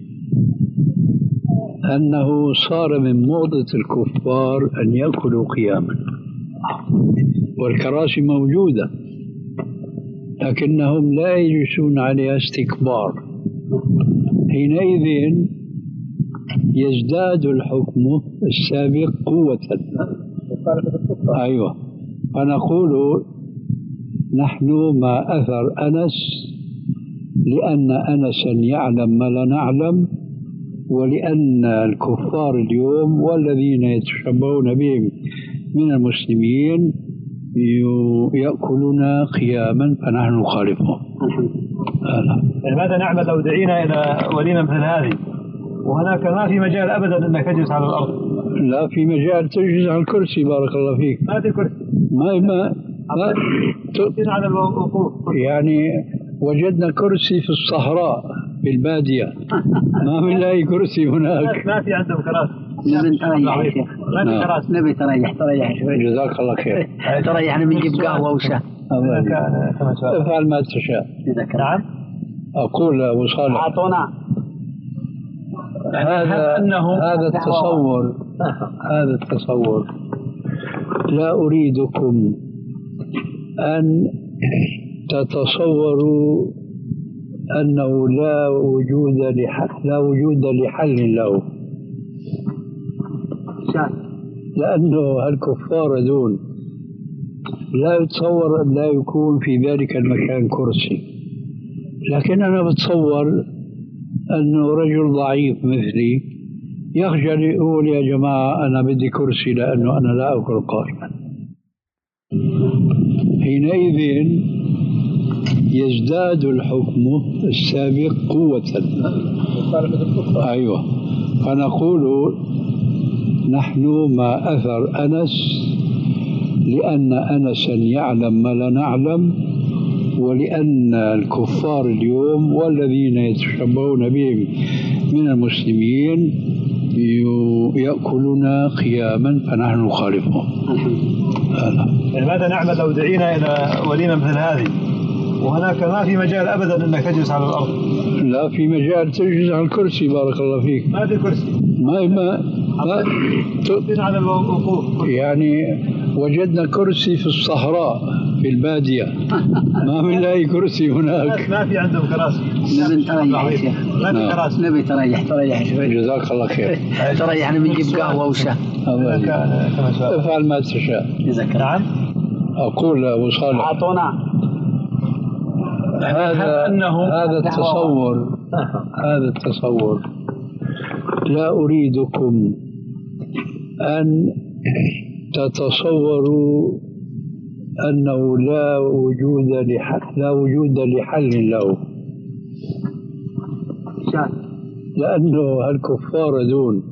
أنه صار من موضة الكفار أن يأكلوا قياما، والكراسي موجودة لكنهم لا يجلسون عليها استكبار. حينئذ يزداد الحكم السابق قوة. أيوة. فنقول نحن مع أثر أنس لأن أنسا يعلم ما لا نعلم، ولأن الكفار اليوم والذين يتشبهون بهم من المسلمين يأكلون قياما فنحن نخالفهم. ماذا نعمل لو دعينا إلى وليمة مثل هذه وهناك ما في مجال أبدا أنك تجلس على الأرض؟ لا في مجال تجلس على الكرسي. بارك الله فيك. ما في كرسي. ما ما, ما ت... على الوقوف. يعني وجدنا كرسي في الصحراء في البادية ما بنلاقي كرسي هناك. ما في عندهم كراسي. نبي تريح. ما في كراسي. نبي تريح تريح شوي. جزاك الله خير. تريح نبي نجيب قهوة وشاي. افعل ما تشاء. نعم. أقول أبو صالح أعطونا هذا هذا التصور هذا التصور لا أريدكم أن تتصوروا أنه لا وجود لحل لا وجود لحل له، لأنه الكفار دون لا يتصور أن لا يكون في ذلك المكان كرسي. لكن أنا بتصور أنه رجل ضعيف مثلي يخجل يقول يا جماعة أنا بدي كرسي لأنه أنا لا أكل قائما. حينئذ يزداد الحكم السابق قوة. أيوة. فنقول نحن مع أثر أنس لأن أنسا يعلم ما لا نعلم، ولأن الكفار اليوم والذين يتشبهون بهم من المسلمين يأكلون قياما فنحن نخالفهم. يعني ماذا نعمل لو دعينا إلى وليمة مثل هذه وهناك ما في مجال أبدا أنك تجلس على الأرض؟ لا في مجال تجلس على الكرسي. بارك الله فيك. ما في كرسي. ما ما ما على الوقوف. يعني وجدنا كرسي في الصحراء في البادية ما بنلاقي كرسي هناك. ما في عندهم كراسي. نبي تريح يا شيخ. ما في كراسي. نبي تريح تريح شوي. جزاك الله خير. تريح أنا بنجيب قهوة وشاي. افعل ما تشاء. جزاك. نعم. أقول أبو صالح. أعطونا. هذا هذا التصور هذا التصور لا أريدكم أن تتصوروا أنه لا وجود لحل لا وجود لحل له، لأنه الكفار دون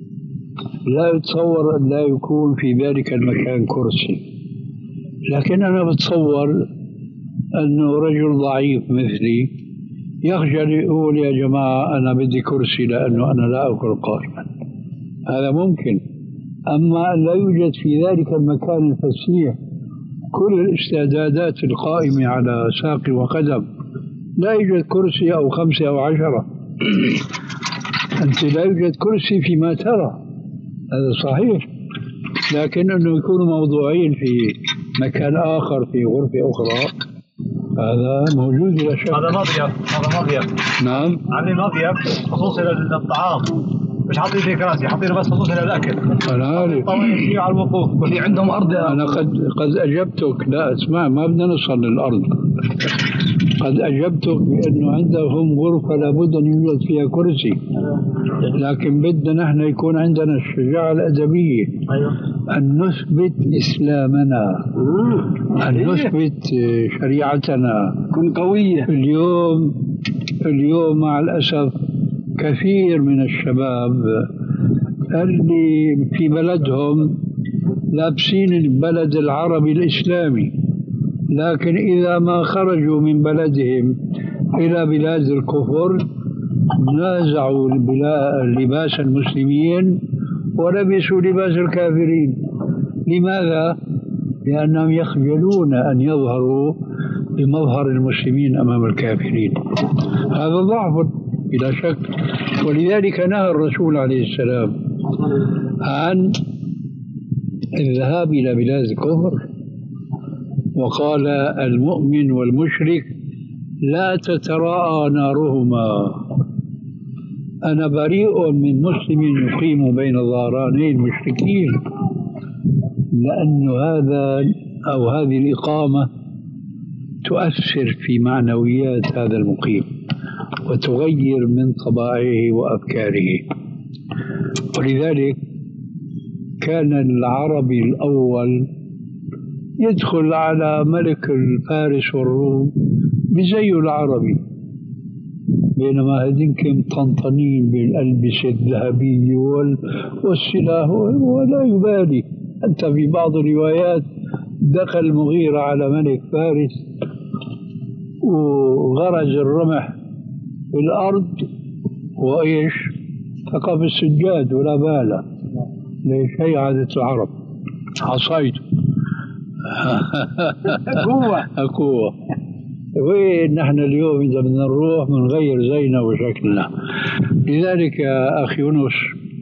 لا يتصور أن لا يكون في ذلك المكان كرسي. لكن أنا بتصور أنه رجل ضعيف مثلي يخجل يقول يا جماعة أنا بدي كرسي لأنه أنا لا أكل قائما. هذا ممكن. أما أن لا يوجد في ذلك المكان الفسيح كل الاستعدادات القائمة على ساق وقدم، لا يوجد كرسي أو خمسة أو عشرة. أنت لا يوجد كرسي فيما ترى، هذا صحيح، لكن أنه يكونوا موضوعين في مكان آخر في غرفة أخرى هذا موجود لا شك. هذا مضيف. هذا مضيف. نعم. عاملين مضيف خصوصي للطعام، مش حاطين فيه كراسي، حاطينه بس خصوصي للأكل. أنا عارف. طوالي فيه على الوقوف واللي عندهم أرض. أنا قد قد أجبتك. لا اسمع، ما بدنا نوصل للأرض. قد أجبتك بأنه عندهم غرفة لابد أن يوجد فيها كرسي، لكن بدنا نحن يكون عندنا الشجاعة الأدبية أن نثبت إسلامنا، أن نثبت شريعتنا كن قوية. اليوم اليوم مع الأسف كثير من الشباب اللي في بلدهم لابسين البلد العربي الإسلامي، لكن إذا ما خرجوا من بلدهم إلى بلاد الكفر نازعوا لباس المسلمين ولبسوا لباس الكافرين. لماذا؟ لأنهم يخجلون أن يظهروا بمظهر المسلمين أمام الكافرين. هذا ضعف بلا شك، ولذلك نهى الرسول عليه السلام عن الذهاب إلى بلاد الكفر، وقال المؤمن والمشرك لا تتراءى نارهما. أنا بريء من مسلم يقيم بين ظهراني المشركين، لأن هذا أو هذه الإقامة تؤثر في معنويات هذا المقيم وتغير من طبائعه وأفكاره. ولذلك كان العربي الأول يدخل على ملك الفارس والروم بزيه العربي، بينما هذينك مطنطنين بالألبسة الذهبية والسلاح ولا يبالي. أنت في بعض الروايات دخل المغيرة على ملك فارس وغرز الرمح في الأرض وإيش ثقب السجاد ولا باله. ليش؟ هي عادة العرب، عصيت قوة قوة. وين نحن اليوم إذا بدنا نروح بنغير زينا وشكلنا. لذلك يا أخي يونس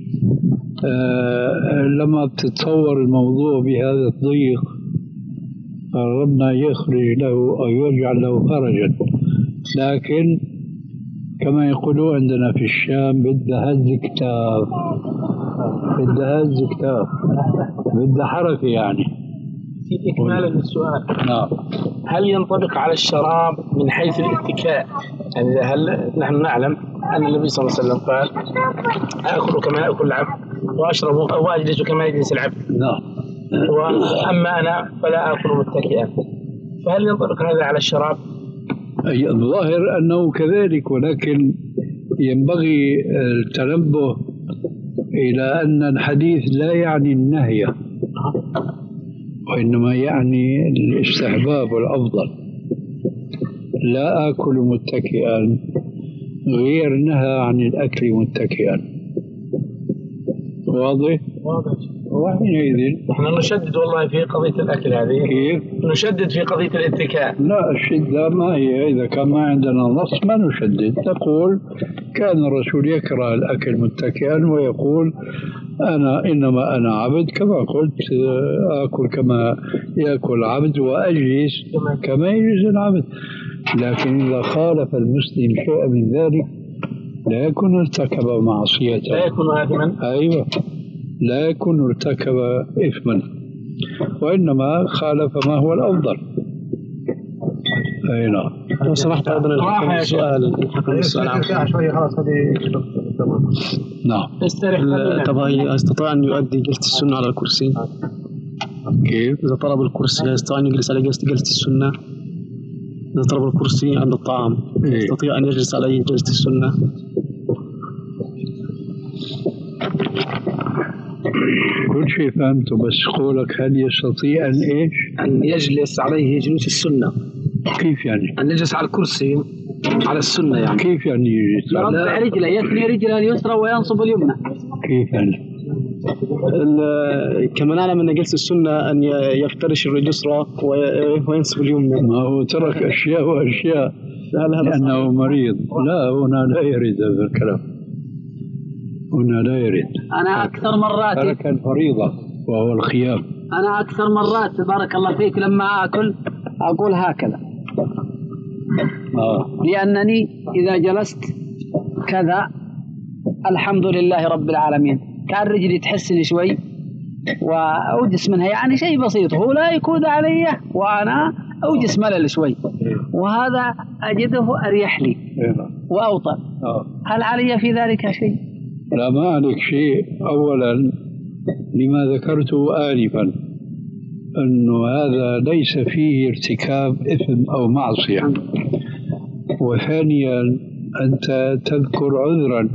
آه لما بتتصور الموضوع بهذا الضيق ربنا يخرج له أو يجعل له خرجا، لكن كما يقولوا عندنا في الشام بدها هز كتاف، بدها هز كتاف، بدها حركة. يعني في إكمالا للسؤال، نعم، هل ينطبق على الشراب من حيث الاتكاء؟ يعني هل نحن نعلم أن النبي صلى الله عليه وسلم قال آكل كما يأكل العبد وأشرب وأجلس كما يجلس العبد، نعم، وأما أنا فلا آكل متكئا، فهل ينطبق هذا على الشراب؟ أي الظاهر أنه كذلك، ولكن ينبغي التنبه إلى أن الحديث لا يعني النهي وإنما يعني الاستحباب والأفضل. لا آكل متكئا غير نهى عن الأكل متكئا. واضح؟ واضح. وحينئذ نحن نشدد والله في قضية الأكل هذه. كيف؟ نشدد في قضية الاتكاء. لا، الشدة ما هي، إذا كان ما عندنا نص ما نشدد، نقول كان الرسول يكره الأكل متكئا ويقول أنا إنما أنا عبد، كما قلت آكل كما يأكل العبد وأجلس كما يجلس العبد. لكن إذا خالف المسلم شيئا من ذلك لا يكون ارتكب معصية، لا يكون آثما. أيوة، لا يكون ارتكب إثما، وإنما خالف ما هو الأفضل. أي نعم. لو سمحت أيضا الحكم السؤال السؤال شوية خلاص هذه نعم. طبعا يستطيع أن يؤدي جلسة السنة على الكرسي؟ كيف؟ إذا طلب الكرسي يستطيع أن يجلس على جلسة السنة؟ إذا طلب الكرسي عند الطعام يستطيع أن يجلس عليه جلسة السنة؟ كل شيء فهمته، بس قولك هل يستطيع أن إيش؟ أن يجلس عليه جلوس السنة. كيف يعني؟ أن يجلس على الكرسي على السنة يعني. كيف يعني يجلس؟ يرفع رجله، يثني رجله اليسرى وينصب اليمنى. كيف يعني؟ كما نعلم أن جلسة السنة أن يفترش الرجل اليسرى وينصب اليمنى. ما هو ترك أشياء وأشياء لأنه مريض. لا، هنا لا يريد هذا الكلام، هنا لا يريد. أنا أكثر مرات ترك الفريضة وهو الخيام. أنا أكثر مرات بارك الله فيك لما آكل أقول هكذا. آه. لأنني إذا جلست كذا الحمد لله رب العالمين، كان رجلي تحسني شوي وأوجس منها، يعني شيء بسيط، هو لا يكود علي وأنا أوجس ملل شوي، وهذا أجده أريح لي وأوطن. هل علي في ذلك شيء؟ لا، ما عليك شيء. أولا لما ذكرته آنفا أنه هذا ليس فيه ارتكاب إثم أو معصية. وثانيا أنت تذكر عذرا،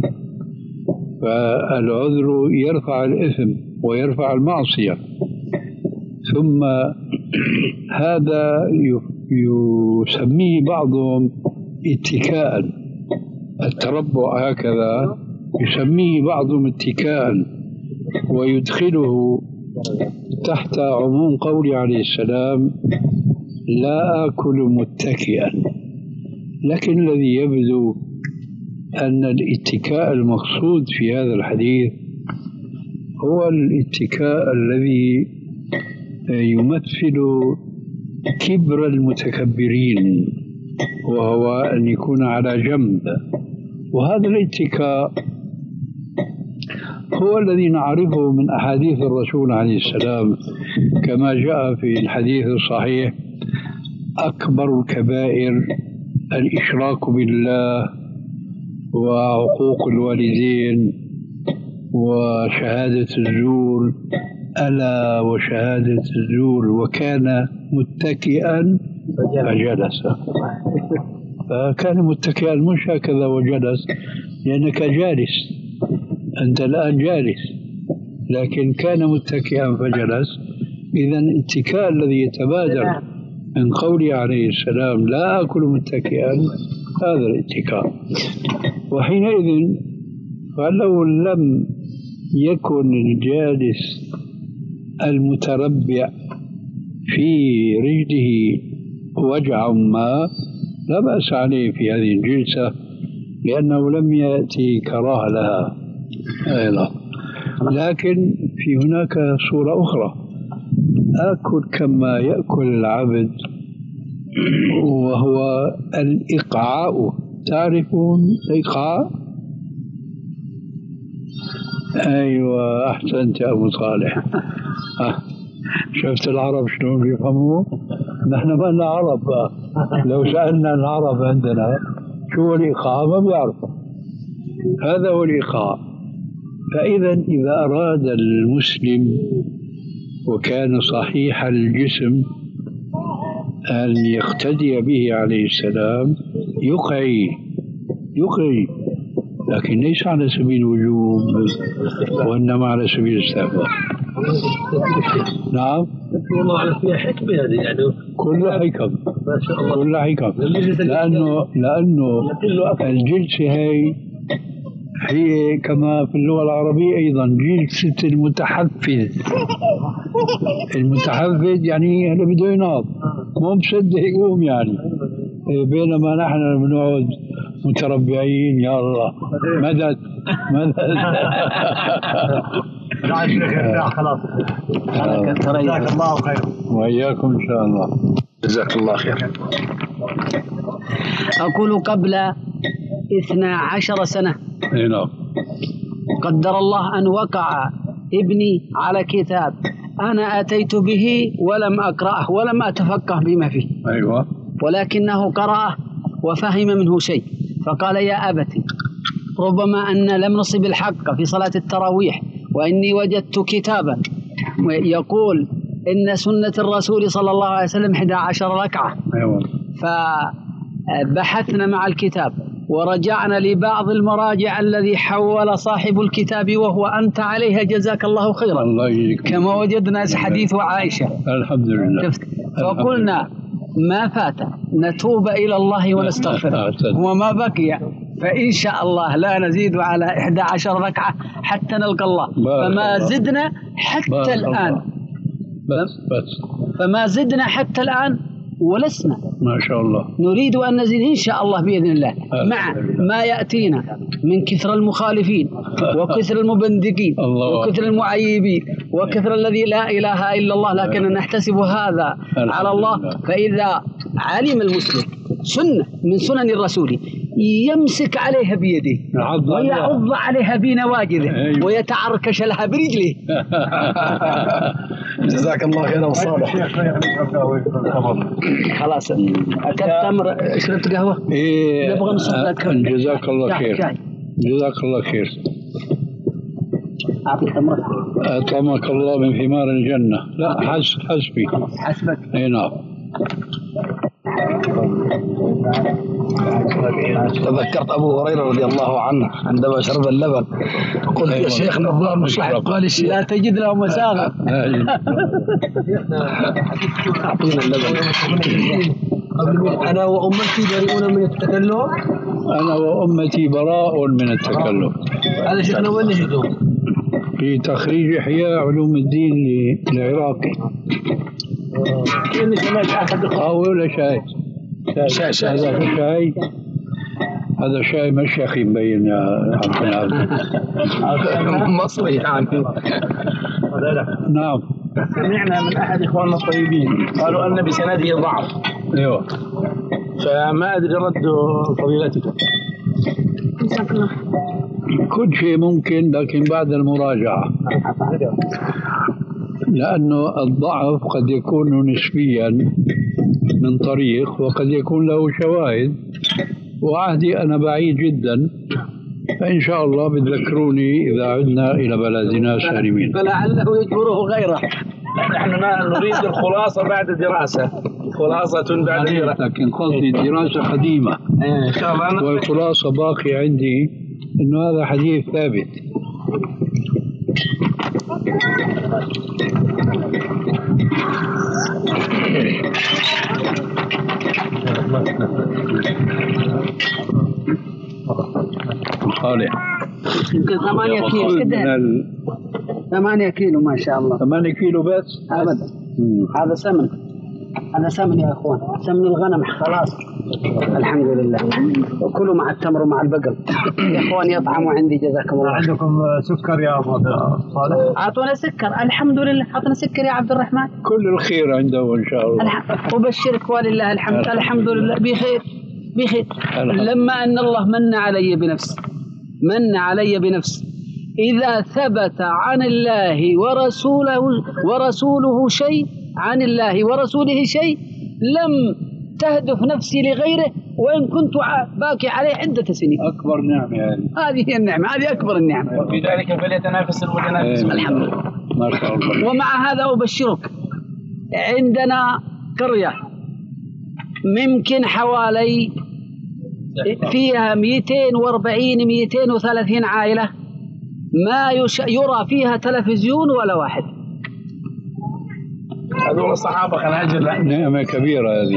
فالعذر يرفع الإثم ويرفع المعصية. ثم هذا يسميه بعضهم اتكاء، التربع هكذا يسميه بعضهم اتكاء، ويدخله تحت عموم قول عليه السلام لا آكل متكئا. لكن الذي يبدو أن الاتكاء المقصود في هذا الحديث هو الاتكاء الذي يمثل كبر المتكبرين، وهو أن يكون على جنب. وهذا الاتكاء هو الذي نعرفه من أحاديث الرسول عليه السلام، كما جاء في الحديث الصحيح أكبر الكبائر الإشراك بالله وعقوق الوالدين وشهادة الزور، ألا وشهادة الزور، وكان متكئا فجلس. فكان متكئا مش هكذا وجلس، لأنك جالس، أنت الآن جالس، لكن كان متكئا فجلس. إذا الاتكاء الذي يتبادر من قوله عليه السلام لا أكل متكئا هذا الاتكاء. وحينئذ فلو لم يكن الجالس المتربع في رجله وجع ما لا بأس عليه في هذه الجلسة، لأنه لم يأتي كراهة لها أيضا. لكن في هناك صورة أخرى، آكل كما يأكل العبد، وهو الإقعاء. تعرفون الإقعاء؟ أيوة، أحسنت يا أبو صالح. أه. شفت العرب شلون بيفهموا؟ نحن ما لنا عرب. لو سألنا العرب عندنا شو هو الإيقاع ما بيعرفوا. هذا هو الإيقاع. فإذا إذا أراد المسلم وكان صحيح الجسم أن يقتدي به عليه السلام يقعي يقعي، لكن ليس على سبيل الوجوب وإنما على سبيل الاستحباب. نعم، والله على فيها حكمة هذه، يعني كلها حكم. ولا هيك؟ لأنه لأنه الجلسة هي هي كما في اللغة العربية أيضا جلسة المتحفز. المتحفز يعني هذا بده يناض مو مصدق يقوم يعني، بينما نحن بنقعد متربعين يا الله مدد مدد. خلاص جزاك الله خير. وإياكم إن شاء الله. جزاك الله خير. أقول قبل اثنا عشر سنة نعم قدر الله أن وقع ابني على كتاب أنا أتيت به ولم أقرأه ولم أتفقه بما فيه. أيوة. ولكنه قرأه وفهم منه شيء، فقال يا أبتي ربما أن لم نصب الحق في صلاة التراويح، وإني وجدت كتابا يقول إن سنة الرسول صلى الله عليه وسلم إحدى عشر ركعة. أيوة. فبحثنا مع الكتاب ورجعنا لبعض المراجع الذي حول صاحب الكتاب وهو أنت عليها جزاك الله خيرا. الله يجزيك. كما وجدنا حديث عائشة. الحمد لله. فقلنا ما فات نتوب إلى الله ونستغفره وما بقي فإن شاء الله لا نزيد على إحدى عشر ركعة حتى نلقى الله. فما زدنا حتى الآن بس بس فما زدنا حتى الآن ولسنا ما شاء الله نريد أن نزيد إن شاء الله بإذن الله، مع ما يأتينا من كثر المخالفين وكثر المبندقين وكثر المعيبين وكثر الذي لا إله إلا الله، لكن نحتسب هذا على الله. فإذا علم المسلم سنة من سنن الرسول يمسك عليها بيده ويعض عليها بنواجذه ويتعركش لها برجله. جزاك الله خير أبو صالح. خلاص أكلت تمر شربت قهوة؟ إيه نبغى نصدق. جزاك الله خير. جزاك الله خير. أعطيك تمر. أطعمك الله من ثمار الجنة. لا حسب حسبي. حسبك. أي نعم. تذكرت أبو هريرة رضي الله عنه عندما شرب اللبن قلت يا شيخنا الله المصلحة قال الشيخ لا تجد له مساغة. أعطينا اللبن. أنا وأمتي بريئون من التكلم. أنا وأمتي براء من التكلم. هذا شيخنا وين نجده؟ في تخريج إحياء علوم الدين العراقي. كأني سمعت أحد قهوة ولا شاي؟ شاي شاي هذا شاي. هذا شاي مشيخي مبين يا عبد العزيز. مصري يعني. نعم. سمعنا من أحد إخواننا الطيبين قالوا أن بسنده ضعف. أيوة. فما أدري رد فضيلتك. كل شيء ممكن لكن بعد المراجعة، لأنه الضعف قد يكون نسبيا من طريق وقد يكون له شواهد، وعهدي أنا بعيد جدا، فإن شاء الله بتذكروني إذا عدنا إلى بلدنا سالمين. فلعله يجبره غيره. نحن نريد الخلاصة بعد دراسة، خلاصة بعد دراسة، لكن قصدي دراسة قديمة إن شاء الله. والخلاصة باقي عندي إنه هذا حديث ثابت. صالح يمكن ثمانية كيلو كده. ثمانية كيلو ما شاء الله. ثمانية كيلو بس أبدا. هذا سمن، هذا سمن يا أخوان، سمن الغنم خلاص. الحمد لله. وكلوا مع التمر ومع البقل. يا أخوان يطعموا عندي جزاكم الله. عندكم سكر يا أبو صالح؟ أعطونا سكر. الحمد لله. أعطونا سكر يا عبد الرحمن. كل الخير عنده إن شاء الله. أبشرك ولله الحمد. الحمد لله بخير بخير. لما أن الله من علي بنفس من علي بنفس إذا ثبت عن الله ورسوله ورسوله شيء عن الله ورسوله شيء لم تهدف نفسي لغيره وإن كنت باقي عليه عدة سنين. أكبر نعمة يعني. هذه هي النعمة، هذه أكبر النعمة. وفي ذلك فليتنافس المتنافسون. الحمد لله. ما شاء الله. ومع هذا أبشرك عندنا قرية ممكن حوالي فيها مئتين وأربعين مئتين وثلاثين عائلة ما يش... يرى فيها تلفزيون ولا واحد. هذول الصحابة كان هجر. نعمة كبيرة هذه.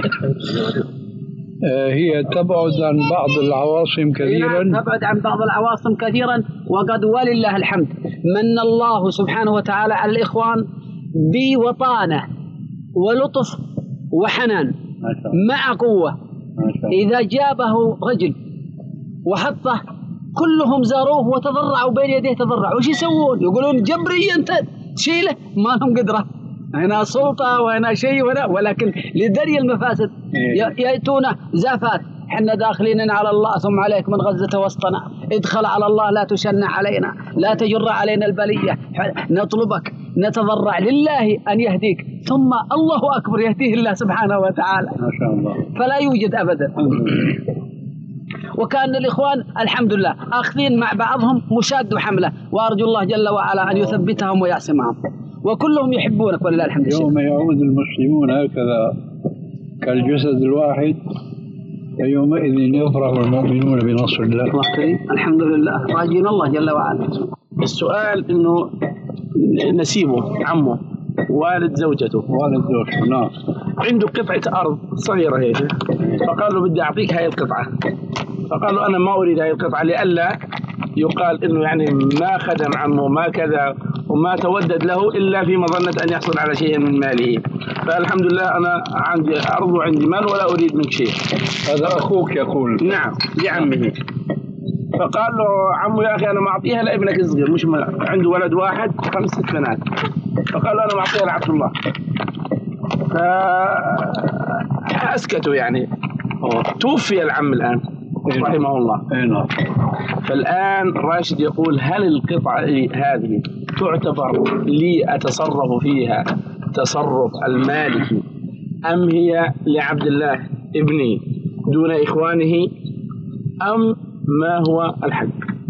هي تبعد عن بعض العواصم كثيرا، تبعد عن بعض العواصم كثيرا، وقد ولله الحمد من الله سبحانه وتعالى على الإخوان بوطانة ولطف وحنان مع قوة. إذا جابه رجل وحطه كلهم زاروه وتضرعوا بين يديه تضرعوا، وش يسوون؟ يقولون جبري أنت تشيله، ما لهم قدرة، هنا سلطة وهنا شيء ولا، ولكن لدري المفاسد يأتونه زافات. حنا داخلين على الله ثم عليك من غزة وسطنا، ادخل على الله لا تشن علينا، لا تجر علينا البلية، نطلبك نتضرع لله أن يهديك، ثم الله أكبر يهديه الله سبحانه وتعالى ما شاء الله، فلا يوجد أبدا. وكان الإخوان الحمد لله أخذين مع بعضهم مشاد وحملة، وأرجو الله جل وعلا أن يثبتهم ويعصمهم، وكلهم يحبونك ولله الحمد. يوم يعود المسلمون هكذا كالجسد الواحد فيومئذ يفرح المؤمنون بنصر الله. الحمد لله، راجين الله جل وعلا. السؤال إنه نسيبه عمه والد زوجته والد زوجته نعم عنده قطعة أرض صغيرة هيك، فقال له بدي أعطيك هاي القطعة، فقال له أنا ما أريد هاي القطعة لئلا يقال إنه يعني ما خدم عمه ما كذا وما تودد له إلا في مظنة أن يحصل على شيء من ماله. فالحمد لله أنا عندي أرض وعندي مال ولا أريد منك شيء. هذا أخوك يقول؟ نعم لعمه. فقال له عمه يا أخي أنا معطيها لابنك الصغير، مش عنده ولد واحد خمسة بنات، فقال له أنا معطيها لعبد الله. فأسكتوا يعني. توفي العم الآن رحمه الله. فالآن راشد يقول هل القطعة هذه تعتبر لي أتصرف فيها تصرف المالكي أم هي لعبد الله ابني دون إخوانه أم ما هو الحق؟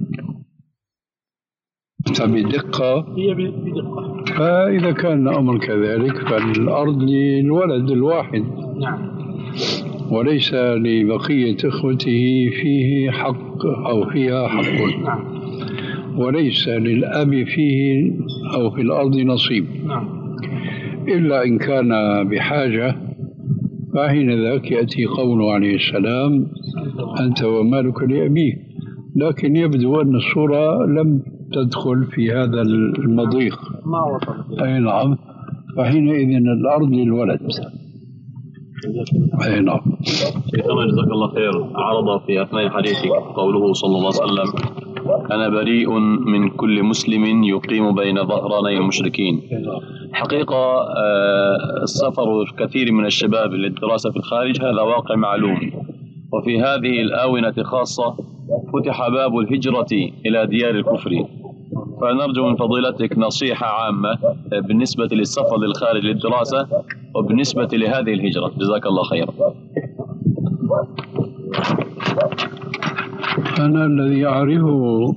بدقة هي بدقة. فإذا كان الأمر كذلك فالأرض للولد الواحد نعم، وليس لبقية إخوته فيه حق أو فيها حق. نعم. وليس للأب فيه أو في الأرض نصيب. نعم. إلا إن كان بحاجة، فحين ذاك يأتي قوله عليه السلام أنت ومالك لأبيك، لكن يبدو أن الصورة لم تدخل في هذا المضيق. ما وصل. أي نعم، فحينئذ الأرض للولد. أي نعم. شيخنا جزاك الله خير، عرض في أثناء حديثك قوله صلى الله عليه وسلم أنا بريء من كل مسلم يقيم بين ظهراني المشركين. حقيقة السفر الكثير من الشباب للدراسة في الخارج هذا واقع معلوم، وفي هذه الآونة خاصة فتح باب الهجرة إلى ديار الكفر، فنرجو من فضيلتك نصيحة عامة بالنسبة للسفر للخارج للدراسة وبالنسبة لهذه الهجرة، جزاك الله خير. أنا الذي أعرفه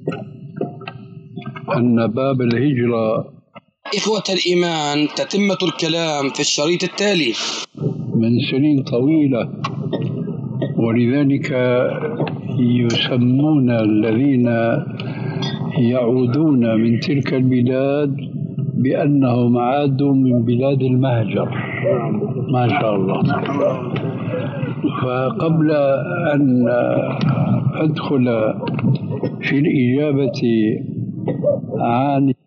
أن باب الهجرة. إخوة الإيمان، تتمة الكلام في الشريط التالي. من سنين طويلة، ولذلك يسمون الذين يعودون من تلك البلاد بأنهم عادوا من بلاد المهجر. ما شاء الله. فقبل أن أدخل في الإجابة عن